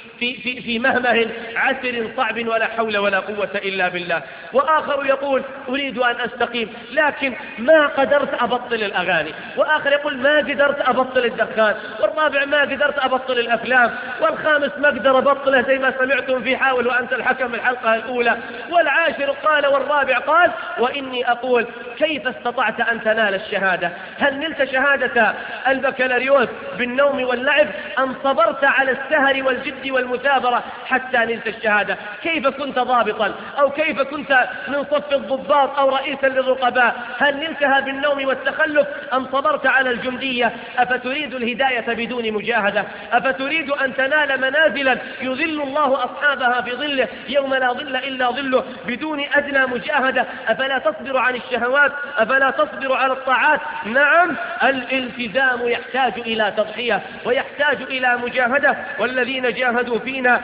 في مهمه عسر صعب ولا حول ولا قوة إلا بالله. وآخر يقول: أريد أن أستقيم لكن ما قدرت أبطل الأغاني، وآخر يقول: ما قدرت أبطل الدخان، والرابع: ما قدرت أبطل الأفلام، والخامس: ما قدر أبطله زي ما سمعتم في حاول وأنت الحكم الحلقة الأولى، والعاشر قال والرابع قال. وإني أقول: كيف استطعت أن تنال الشهادة؟ هل نلت شهادة البكالوريوس بالنوم واللعب أم صبرت على السهر والجد والمثابرة حتى نلت الشهادة؟ كيف كنت ضابطا أو كيف كنت من صف الضباط أو رئيسا للرقباء؟ هل نلتها بالنوم والتخلف أم صبرت على الجندية؟ أفتريد الهداية بدون مجاهدة؟ أفتريد أن تنال منازلا يظل الله أصحابها في ظله يوم لا ظل إلا ظله بدون أدنى مجاهدة؟ أفلا تصبر عن الشهوات؟ أفلا تصبر على الطاعات؟ نعم، الالتزام يحتاج إلى تضحية ويحتاج إلى مجاهدة، والذين جاهدوا فينا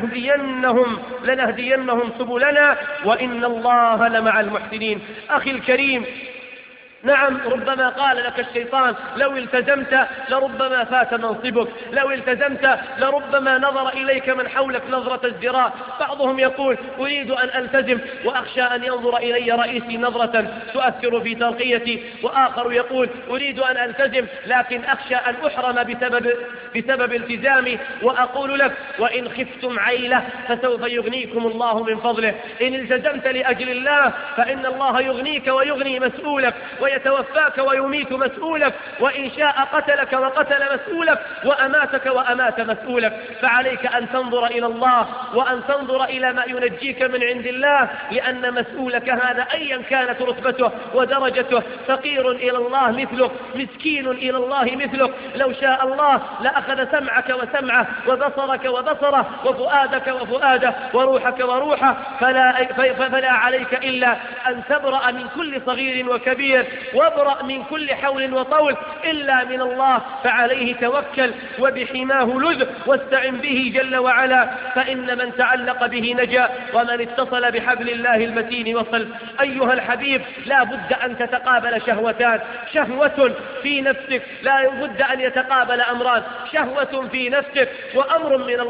لنهدينهم سبلنا وإن الله لمع المحسنين. أخي الكريم، نعم ربما قال لك الشيطان: لو التزمت لربما فات منصبك، لو التزمت لربما نظر إليك من حولك نظرة ازدراء. بعضهم يقول: أريد أن ألتزم وأخشى أن ينظر إلي رئيسي نظرة تؤثر في ترقيتي، وآخر يقول: أريد أن ألتزم لكن أخشى أن أحرم بسبب التزامي. وأقول لك: وإن خفتم عيلة فسوف يغنيكم الله من فضله. إن التزمت لأجل الله فإن الله يغنيك ويغني مسؤولك، ويتوفاك ويميت مسؤولك، وإن شاء قتلك وقتل مسؤولك، وأماتك وأمات مسؤولك. فعليك أن تنظر إلى الله وأن تنظر إلى ما ينجيك من عند الله، لأن مسؤولك هذا أيا كانت رتبته ودرجته فقير إلى الله مثلك، مسكين إلى الله مثلك. لو شاء الله لأخذ سمعك وسمعه وبصرك وبصره وفؤادك وفؤاده وروحك وروحه، فلا عليك إلا أن تبرأ من كل صغير وكبير، وابرأ من كل حول وطول إلا من الله، فعليه توكل وبحماه لذ واستعن به جل وعلا. فإن من تعلق به نجا، ومن اتصل بحبل الله المتين وصل. أيها الحبيب، لا بد أن تتقابل شهوتان: شهوة في نفسك، لا بد أن يتقابل أمران: شهوة في نفسك وأمر من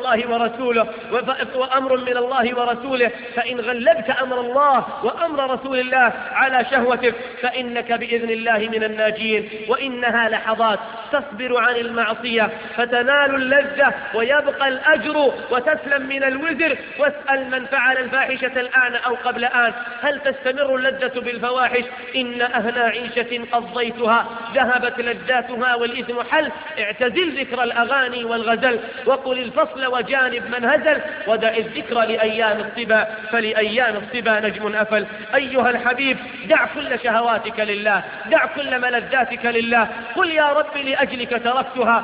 الله ورسوله. فإن غلبت أمر الله وأمر رسول الله على شهوتك فإنك بإذن الله من الناجين. وإنها لحظات تصبر عن المعصية فتنال اللذة ويبقى الأجر وتسلم من الوزر. واسأل من فعل الفاحشة الآن أو قبل آن: هل تستمر اللذة بالفواحش؟ إن أهنى عيشة قضيتها ذهبت لذاتها والإثم حل. اعتزل ذكر الأغاني والغزل وقل الفصل وجانب من هزل، ودع الذكر لأيام الصبا فلأيام الصبا نجم أفل. أيها الحبيب، دع كل شهواتك لله، دع كل ملذاتك لله. قل يا رب لأجلك تركتها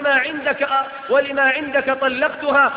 ولما عندك طلقتها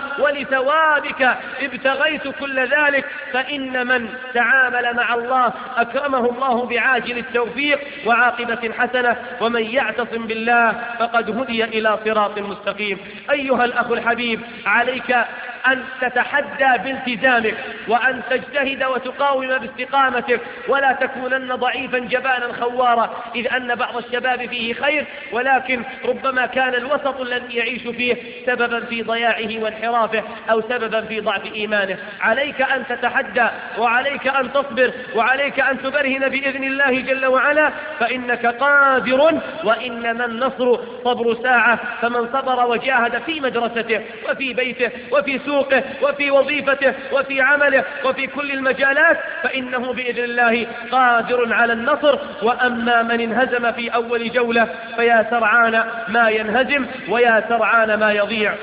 ولثوابك ابتغيت كل ذلك. فإن من تعامل مع الله أكرمه الله بعاجل التوفيق وعاقبة حسنة، ومن يعتصم بالله فقد هدي إلى صراط مستقيم. أيها الأخ الحبيب، عليك أن تتحدى بالتزامك وأن تجتهد وتقاوم باستقامتك، ولا تكونن ضعيفا جبانا خوارا، إذ أن بعض الشباب فيه خير، ولكن ربما كان الوسط الذي يعيش فيه سببا في ضياعه وانحرافه أو سببا في ضعف إيمانه. عليك أن تتحدى، وعليك أن تصبر، وعليك أن تبرهن بإذن الله جل وعلا، فإنك قادر. وإنما النصر صبر ساعة، فمن صبر وجاهد في مدرسته وفي بيته وفي سوقه وفي وظيفته وفي عمله وفي كل المجالات فإنه بإذن الله قادر على النصر. وأما من انهزم في أول جولة فيا سرعان ما ينهزم ويا سرعان ما يضيع.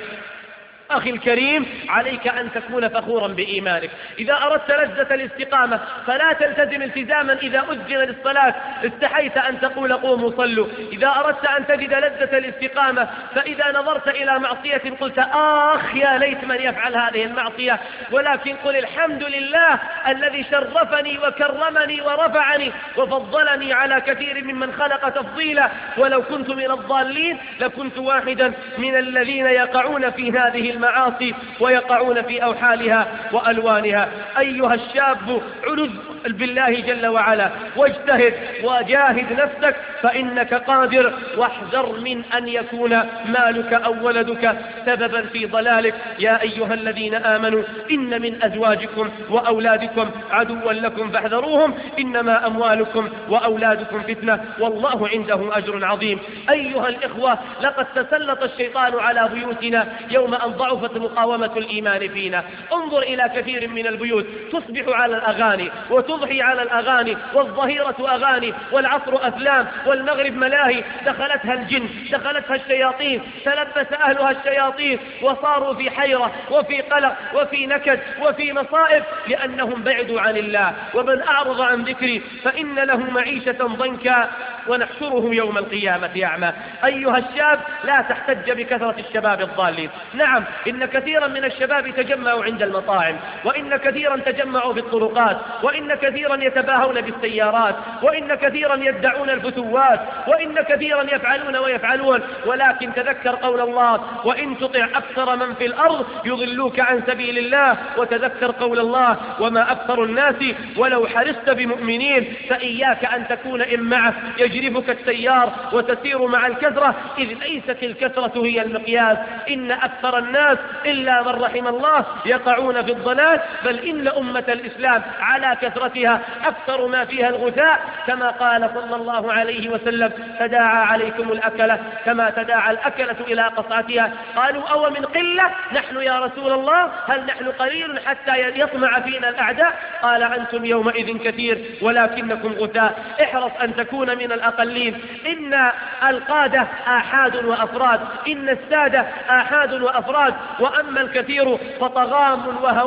أخي الكريم، عليك أن تكون فخورا بإيمانك. إذا أردت لذة الاستقامة فلا تلتزم التزاما إذا أذن للصلاة استحيت أن تقول قوموا صلوا. إذا أردت أن تجد لذة الاستقامة فإذا نظرت إلى معصية قلت آخ يا ليت من يفعل هذه المعصية، ولكن قل الحمد لله الذي شرفني وكرمني ورفعني وفضلني على كثير ممن خلق تفضيلا، ولو كنت من الضالين لكنت واحدا من الذين يقعون في هذه المعاصي ويقعون في أوحالها وألوانها. أيها الشاب، علذ بالله جل وعلا واجتهد وجاهد نفسك فإنك قادر، واحذر من أن يكون مالك أو ولدك سببا في ضلالك. يا أيها الذين آمنوا إن من أزواجكم وأولادكم عدوا لكم فاحذروهم إنما أموالكم وأولادكم فتنة والله عنده أجر عظيم. أيها الإخوة، لقد تسلط الشيطان على بيوتنا يوم أن ضعفت مقاومة الإيمان فينا. انظر إلى كثير من البيوت تصبح على الأغاني وتضحي على الأغاني، والظهيرة أغاني والعصر أفلام والمغرب ملاهي، دخلتها الجن، دخلتها الشياطين، تلبس أهلها الشياطين وصاروا في حيرة وفي قلق وفي نكد وفي مصائب لأنهم بعدوا عن الله. ومن أعرض عن ذكري فإن له معيشة ضنكا ونحشره يوم القيامة أعمى. أيها الشاب، لا تحتج بكثرة الشباب الضالين. نعم، إن كثيرا من الشباب يتجمعوا عند المطاعم، وإن كثيرا تجمعوا في الطرقات، وإن كثيرا يتباهون بالسيارات، وإن كثيرا يدعون الفتوات، وإن كثيرا يفعلون، ولكن تذكر قول الله: وإن تطع أكثر من في الأرض يضلوك عن سبيل الله. وتذكر قول الله: وما أكثر الناس ولو حرصت بمؤمنين. فإياك أن تكون إمعة يجرفك التيار وتسير مع الكثرة، إذ ليست الكثرة هي المقياس. إن أكثر الناس إلا من رحم الله يقعون في الضلال، بل إن أمة الإسلام على كثرتها أكثر ما فيها الغثاء، كما قال صلى الله عليه وسلم: تداعى عليكم الأكلة كما تداعى الأكلة إلى قصعتها. قالوا: أو من قلة نحن يا رسول الله؟ هل نحن قليل حتى يطمع فينا الأعداء؟ قال: أنتم يومئذ كثير ولكنكم غثاء. احرص أن تكون من الأقلين. إن القادة آحاد وأفراد، إن السادة آحاد وأفراد، وأما الكثير فطغام وهوام.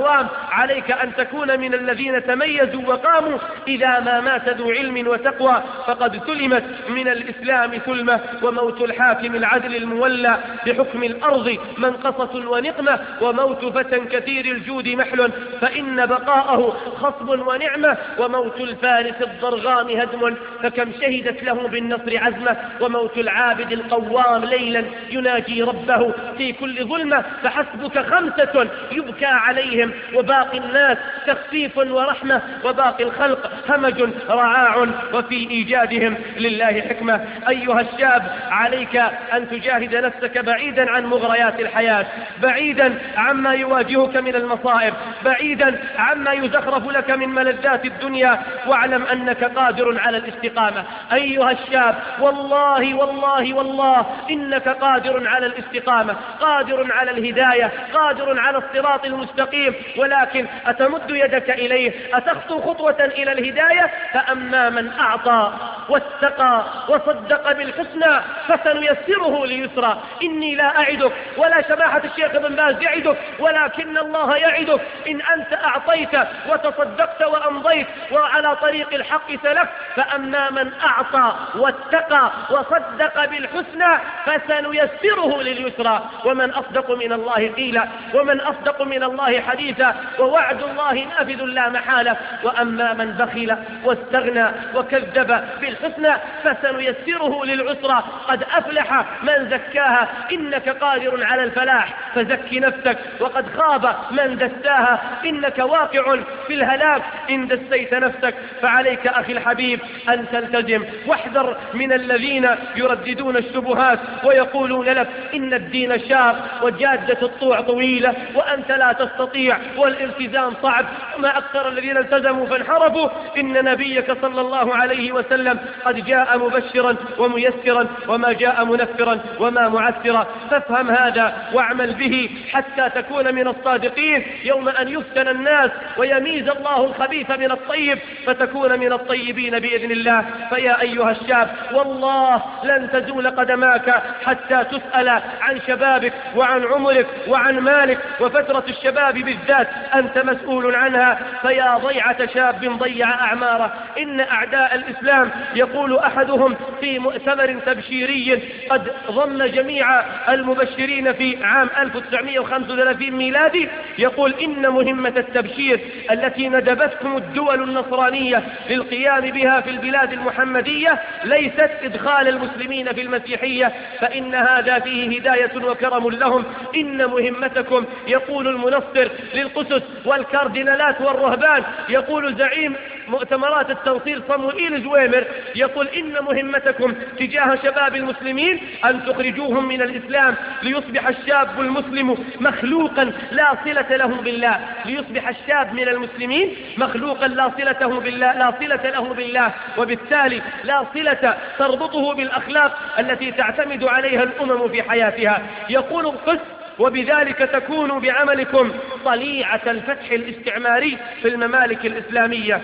عليك أن تكون من الذين تميزوا وقاموا. إذا ما مات ذو علم وتقوى فقد سلمت من الإسلام سلمة. وموت الحاكم العدل المولى بحكم الأرض منقصة ونقمة، وموت فتى كثير الجود محل فإن بقاءه خصب ونعمة. وموت الفارس الضرغام هدم فكم شهدت له بالنصر عزمة. وموت العابد القوام ليلا يناجي ربه في كل ظلمة. فحسبك 5 يبكى عليهم وباقي الناس تخفيف ورحمة، وباقي الخلق همج رعاع وفي إيجادهم لله حكمة. أيها الشاب، عليك أن تجاهد نفسك بعيدا عن مغريات الحياة، بعيدا عما يواجهك من المصائب، بعيدا عما يزخرف لك من ملذات الدنيا، واعلم أنك قادر على الاستقامة. أيها الشاب، والله والله والله إنك قادر على الاستقامة، قادر على الهداية، قادر على الصراط المستقيم، ولكن أتمد يدك إليه، أتخطو خطوة إلى الهداية. فأما من أعطى واتقى وصدق بالحسنى فسنيسره ليسرى. إني لا أعدك ولا سماحة الشيخ ابن باز يعدك، ولكن الله يعدك إن أنت أعطيت وتصدقت وأمضيت وعلى طريق الحق سلكت. فأما من أعطى واتقى وصدق بالحسنى فسنيسره لليسرى. ومن أصدق من الله قيلا، ومن أصدق من الله حديثا، ووعد الله نافذ لا محالة. وأما من بخل واستغنى وكذب بالحسنى فسنيسره للعسرى. قد أفلح من زكاها إنك قادر على الفلاح، فزك نفسك. وقد خاب من دساها إنك واقع في الهلاك إن دسيت نفسك. فعليك أخي الحبيب أن تلتزم، واحذر من الذين يرددون الشبهات ويقولون لك إن الدين شاق وجادة الطوع طويلة وأنت لا تستطيع والالتزام صعب. ما أكثر الذين التزموا فانحرفوا. إن نبيك صلى الله عليه وسلم قد جاء مبشرا وميسرا وما جاء منفرا وما معسرا. فافهم هذا واعمل به حتى تكون من الصادقين يوم أن يفتن الناس ويميز الله الخبيث من الطيب فتكون من الطيبين بإذن الله. فيا أيها الشاب، والله لن تزول قدماك حتى تسأل عن شبابك وعن عمرك وعن مالك. وفترة الشباب بالذات أنت مسؤول عنها. فيا ضيعة شاب ضيع أعماره. إن أعداء الإسلام يقول أحدهم في مؤتمر تبشيري قد ضم جميع المبشرين في عام 1935 ميلادي، يقول إن مهمة التبشير التي ندبتكم الدول النصرانية للقيام بها في البلاد المحمدية ليست إدخال المسلمين في المسيحية، فإن هذا فيه هداية وكرم لهم. إن مهمتكم، يقول المنصر للقسس والكاردينالات والرهبان، يقول زعيم مؤتمرات التنصير صموئيل زويمر، يقول إن مهمتكم تجاه شباب المسلمين أن تخرجوهم من الإسلام ليصبح الشاب المسلم مخلوقا لا صلة له بالله. ليصبح الشاب من المسلمين مخلوقا لا صلة له بالله، وبالتالي لا صلة تربطه بالأخلاق التي تعتمد عليها الأمم في حياتها. يقول القس: وبذلك تكون بعملكم طليعة الفتح الاستعماري في الممالك الإسلامية.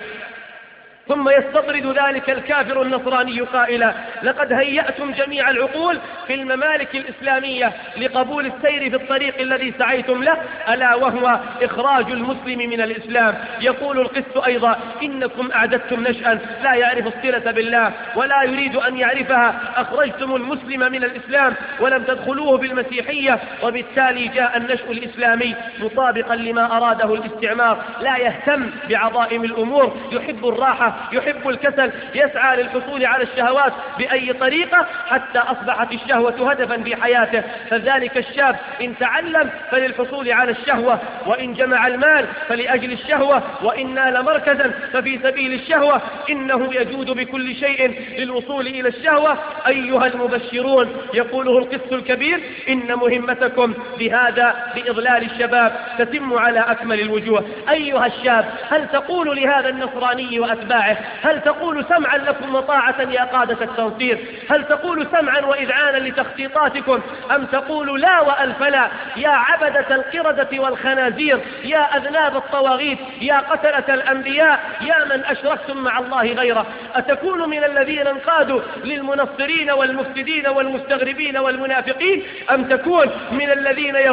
ثم يستطرد ذلك الكافر النصراني قائلا: لقد هيأتم جميع العقول في الممالك الإسلامية لقبول السير في الطريق الذي سعيتم له، ألا وهو إخراج المسلم من الإسلام. يقول القس أيضا: إنكم أعددتم نشأ لا يعرف الصلة بالله ولا يريد أن يعرفها. أخرجتم المسلم من الإسلام ولم تدخلوه بالمسيحية، وبالتالي جاء النشأ الإسلامي مطابقا لما أراده الاستعمار. لا يهتم بعظائم الأمور، يحب الراحة، يحب الكسل، يسعى للحصول على الشهوات بأي طريقة حتى أصبحت الشهوة هدفا في حياته. فذلك الشاب إن تعلم فللحصول على الشهوة، وإن جمع المال فلأجل الشهوة، وإن نال مركزا ففي سبيل الشهوة. إنه يجود بكل شيء للوصول إلى الشهوة. أيها المبشرون، يقوله القس الكبير: إن مهمتكم بهذا بإضلال الشباب تتم على أكمل الوجوه. أيها الشاب، هل تقول لهذا النصراني وأتباعه، هل تقول سمعا لكم وطاعة يا قادة التنصير؟ هل تقول سمعا وإذعانا لتخطيطاتكم، أم تقول لا وألف لا يا عبدة القردة والخنازير، يا أذناب الطواغيت، يا قتلة الأنبياء، يا من أشركتم مع الله غيره؟ أتكون من الذين انقادوا للمنصرين والمفسدين والمستغربين والمنافقين، أم تكون من الذين يقولون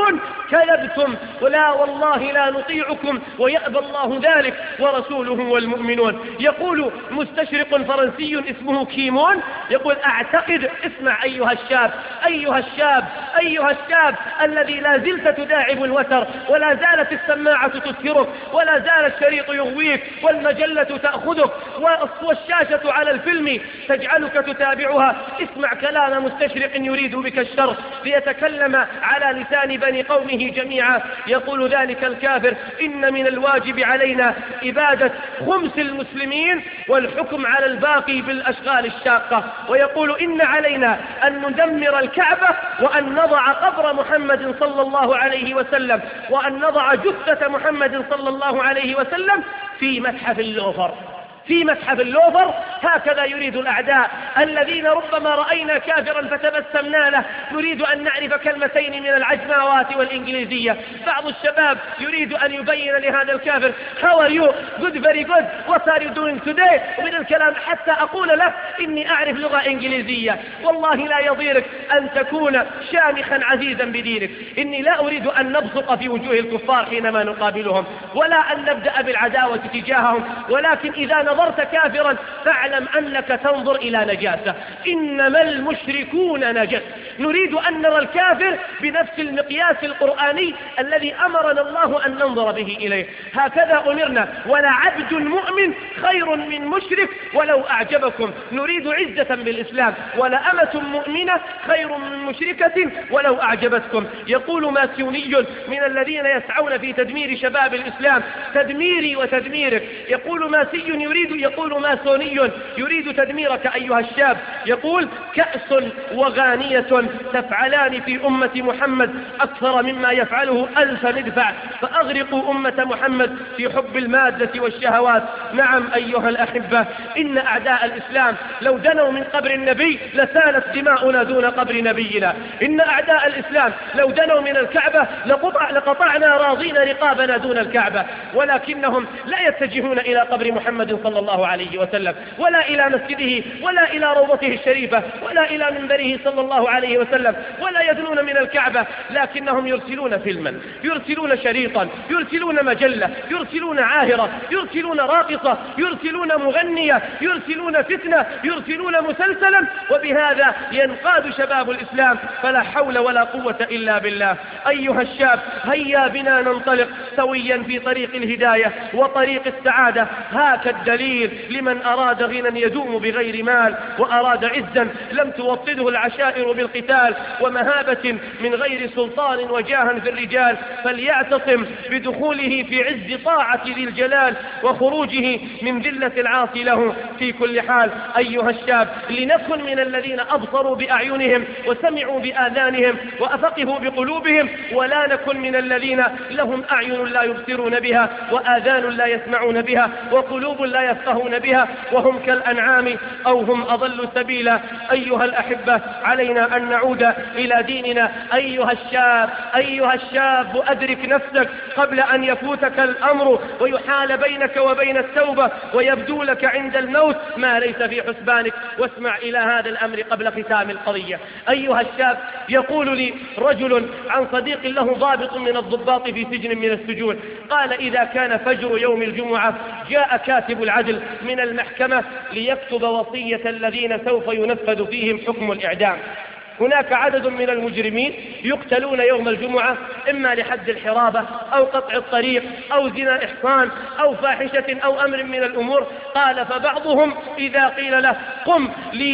يقولون كذبتم ولا والله لا نطيعكم ويأبى الله ذلك ورسوله والمؤمنون. يقول مستشرق فرنسي اسمه كيمون، يقول أعتقد، اسمع أيها الشاب أيها الشاب أيها الشاب الذي لا زلت تداعب الوتر ولا زالت السماعة تسهرك ولا زال الشريط يغويك والمجلة تأخذك والشاشة على الفيلم تجعلك تتابعها. اسمع كلام مستشرق يريد بك الشر ليتكلم على لسان بني قومه جميعا. يقول ذلك الكافر إن من الواجب علينا إبادة خمس المسلمين والحكم على الباقي بالأشغال الشاقة. ويقول إن علينا أن ندمر الكعبة وأن نضع قبر محمد صلى الله عليه وسلم وأن نضع جثة محمد صلى الله عليه وسلم في متحف اللوفر. في متحف اللوفر هكذا يريد الأعداء الذين ربما رأينا كافرا فتبسمنا له نريد أن نعرف كلمتين من العجماوات والإنجليزية. بعض الشباب يريد أن يبين لهذا الكافر How are you? Good, very good. What are you doing today? ومن الكلام حتى أقول له إني أعرف لغة إنجليزية. والله لا يضيرك أن تكون شامخا عزيزا بدينك. إني لا أريد أن نبصق في وجوه الكفار حينما نقابلهم ولا أن نبدأ بالعداوة تجاههم، ولكن إذا نظرت كافرا فاعلم أنك تنظر إلى نجاسة. إنما المشركون نجس. نريد أن نرى الكافر بنفس المقياس القرآني الذي أمرنا الله أن ننظر به إليه. هكذا أمرنا ولا عبد مؤمن خير من مشرك ولو أعجبكم. نريد عزة بالإسلام ولا أمة مؤمنة خير من مشركة ولو أعجبتكم. يقول ماسوني من الذين يسعون في تدمير شباب الإسلام تدميري وتدميرك. يقول ماسوني يريد تدميرك أيها الشاب. يقول كأس وغانية تفعلان في أمة محمد أكثر مما يفعله 1000 مدفع فأغرقوا أمة محمد في حب المادة والشهوات. نعم أيها الأحبة إن أعداء الإسلام لو دنوا من قبر النبي لسالت دماؤنا دون قبر نبينا. إن أعداء الإسلام لو دنوا من الكعبة لقطعنا راضين رقابنا دون الكعبة، ولكنهم لا يتجهون إلى قبر محمد صلى الله عليه وسلم ولا إلى مسجده ولا إلى روضته الشريفة ولا إلى منبره صلى الله عليه وسلم ولا يدنون من الكعبة، لكنهم يرسلون فيلما، يرسلون شريطا، يرسلون مجلة، يرسلون عاهرة، يرسلون راقصة، يرسلون مغنية، يرسلون فتنة، يرسلون مسلسلا، وبهذا ينقاد شباب الإسلام. فلا حول ولا قوة إلا بالله. أيها الشاب هيا بنا ننطلق سويا في طريق الهداية وطريق السعادة. هاك الدليل لمن أراد غنى يدوم بغير مال وأراد عزا لم توطده العشائر بالقتال ومهابة من غير سلطان وجاها في الرجال، فليعتصم بدخوله في عز طاعة ذي الجلال وخروجه من ذلة العاصي له في كل حال. أيها الشاب لنكن من الذين أبصروا بأعينهم وسمعوا بآذانهم وأفقهوا بقلوبهم، ولا نكن من الذين لهم أعين لا يبصرون بها وآذان لا يسمعون بها وقلوب لا يفقهون بها وهم كالأنعام أو هم أضل سبيلا. أيها الأحبة علينا أن نعود إلى ديننا. أيها الشاب أدرك نفسك قبل أن يفوتك الأمر ويحال بينك وبين التوبة ويبدو لك عند الموت ما ليس في حسبانك، واسمع إلى هذا الأمر قبل ختام القضية. أيها الشاب يقول لي رجل عن صديق له ضابط من الضباط في سجن من السجون، قال إذا كان فجر يوم الجمعة جاء كاتب العدل من المحكمة ليكتب وصية الذين سوف ينفذ فيهم حكم الإعدام. هناك عدد من المجرمين يقتلون يوم الجمعة إما لحد الحرابة أو قطع الطريق أو زنا إحصان أو فاحشة أو أمر من الأمور. قال فبعضهم إذا قيل له قم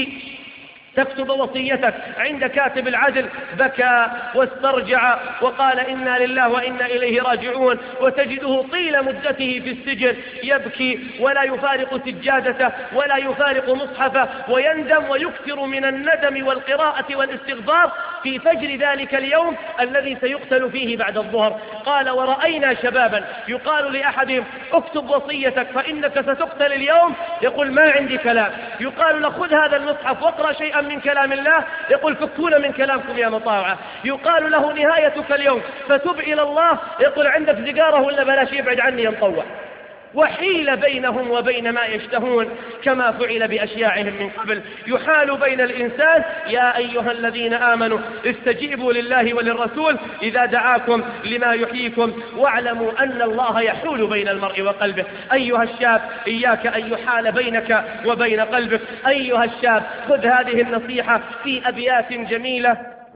تكتب وصيتك عند كاتب العدل بكى واسترجع وقال إنا لله وإنا إليه راجعون، وتجده طيل مدته في السجن يبكي ولا يفارق سجادته ولا يفارق مصحفه ويندم ويكثر من الندم والقراءة والاستغفار في فجر ذلك اليوم الذي سيقتل فيه بعد الظهر. قال ورأينا شبابا يقال لأحدهم اكتب وصيتك فإنك ستقتل اليوم، يقول ما عندي كلام. يقال له خذ هذا المصحف واقرأ شيئا من كلام الله، يقول فكونا من كلامكم يا مطاوعة. يقال له نهايتك اليوم فتب إلى الله، يقول عندك سيجارة ولا بلاش يبعد عني يا مطوع. وحيل بينهم وبين ما يشتهون كما فعل بأشياعهم من قبل. يحال بين الإنسان. يا أيها الذين آمنوا استجيبوا لله وللرسول إذا دعاكم لما يحييكم واعلموا أن الله يحول بين المرء وقلبه. أيها الشاب إياك أن يحال بينك وبين قلبك. أيها الشاب خذ هذه النصيحة في أبيات جميلة.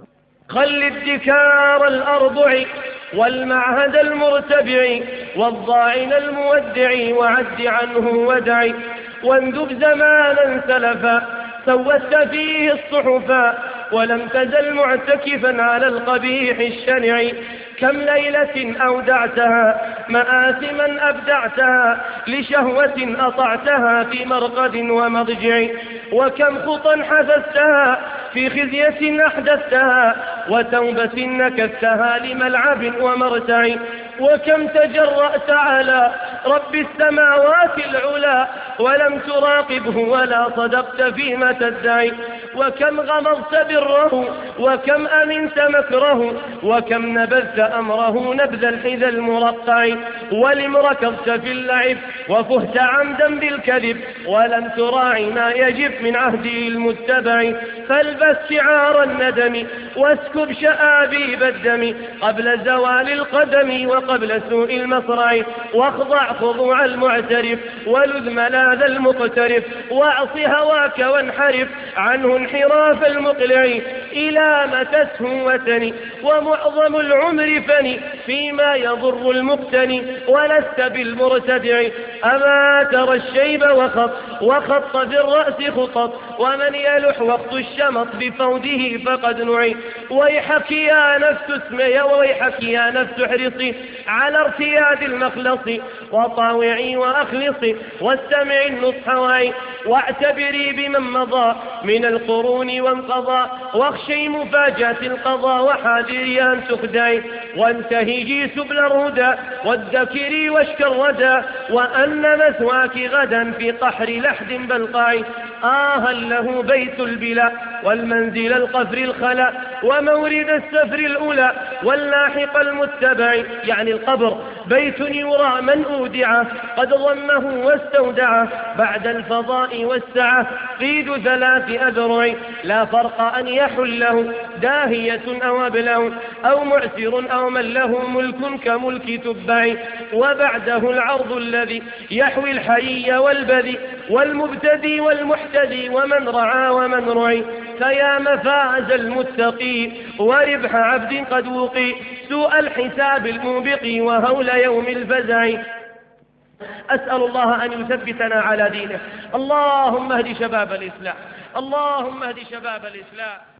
خل الدكار الأربع والمعهد المرتبع والضاعن المودع وعد عنه ودع واندب زمانا سلفا سوت فيه الصحفا ولم تزل معتكفا على القبيح الشنع. كم ليلة أودعتها مآثما أبدعتها لشهوة أطعتها في مرقد ومضجع وكم خطا حفزتها في خزية أحدثتها وتوبة نكثتها لملعب ومرتع وكم تجرأت على رب السماوات العلا ولم تراقبه ولا صدقت فيما تدعي وكم غمضت بره وكم أمنت مكره وكم نبذت أمره نبذ الحذى المرقع ولم ركضت في اللعب وفهت عمدا بالكذب ولم تراعي ما يجب من عهده المتبع. فالبس شعار الندم واسكب شآبيب الدم قبل زوال القدم وقبل سوء المصرع واخضع خضوع المعترف ولذ ملاذ المقترف واعص هواك وانحرف عنه انحراف المقلع. إلى متى تهوتني ومعظم العمر فني فيما يضر المقتني ولست بالمرتدع. أما ترى الشيب وخط في الرأس خطط ومن يلح وقت الشمط بفوده فقد نعي. ويحك يا نفس اسمي ويحك يا نفس احرصي على ارتياد المخلص وطاوعي وأخلصي واستمعي النصح واعي واعتبري بمن مضى من القرون وانقضى واخشي مفاجأة القضاء وحاذري أن تخدعي وانتهجي سبل الهدى وادكري واشك الردى وأن مثواك غدا في قحر لحد بلقاع. هل له بيت البلا والمنزل القفر الخلا ومورد السفر الأولى واللاحق المتبع يعني القبر بيت يرى من أودع قد ضمه واستودعه بعد الفضاء والسعة قيد 3 أذرع لا فرق أن يحله داهية أو أبله أو معسر أو من له ملك كملك تبع وبعده العرض الذي يحوي الحي والبذي والمبتدي والمحتدي ومن رعى ومن رعي. فيا مفاز المتقي وربح عبد قد وقي سوء الحساب الموبق وهول يوم الفزع. أسأل الله أن يثبتنا على دينه. اللهم اهد شباب الإسلام. اللهم اهد شباب الإسلام.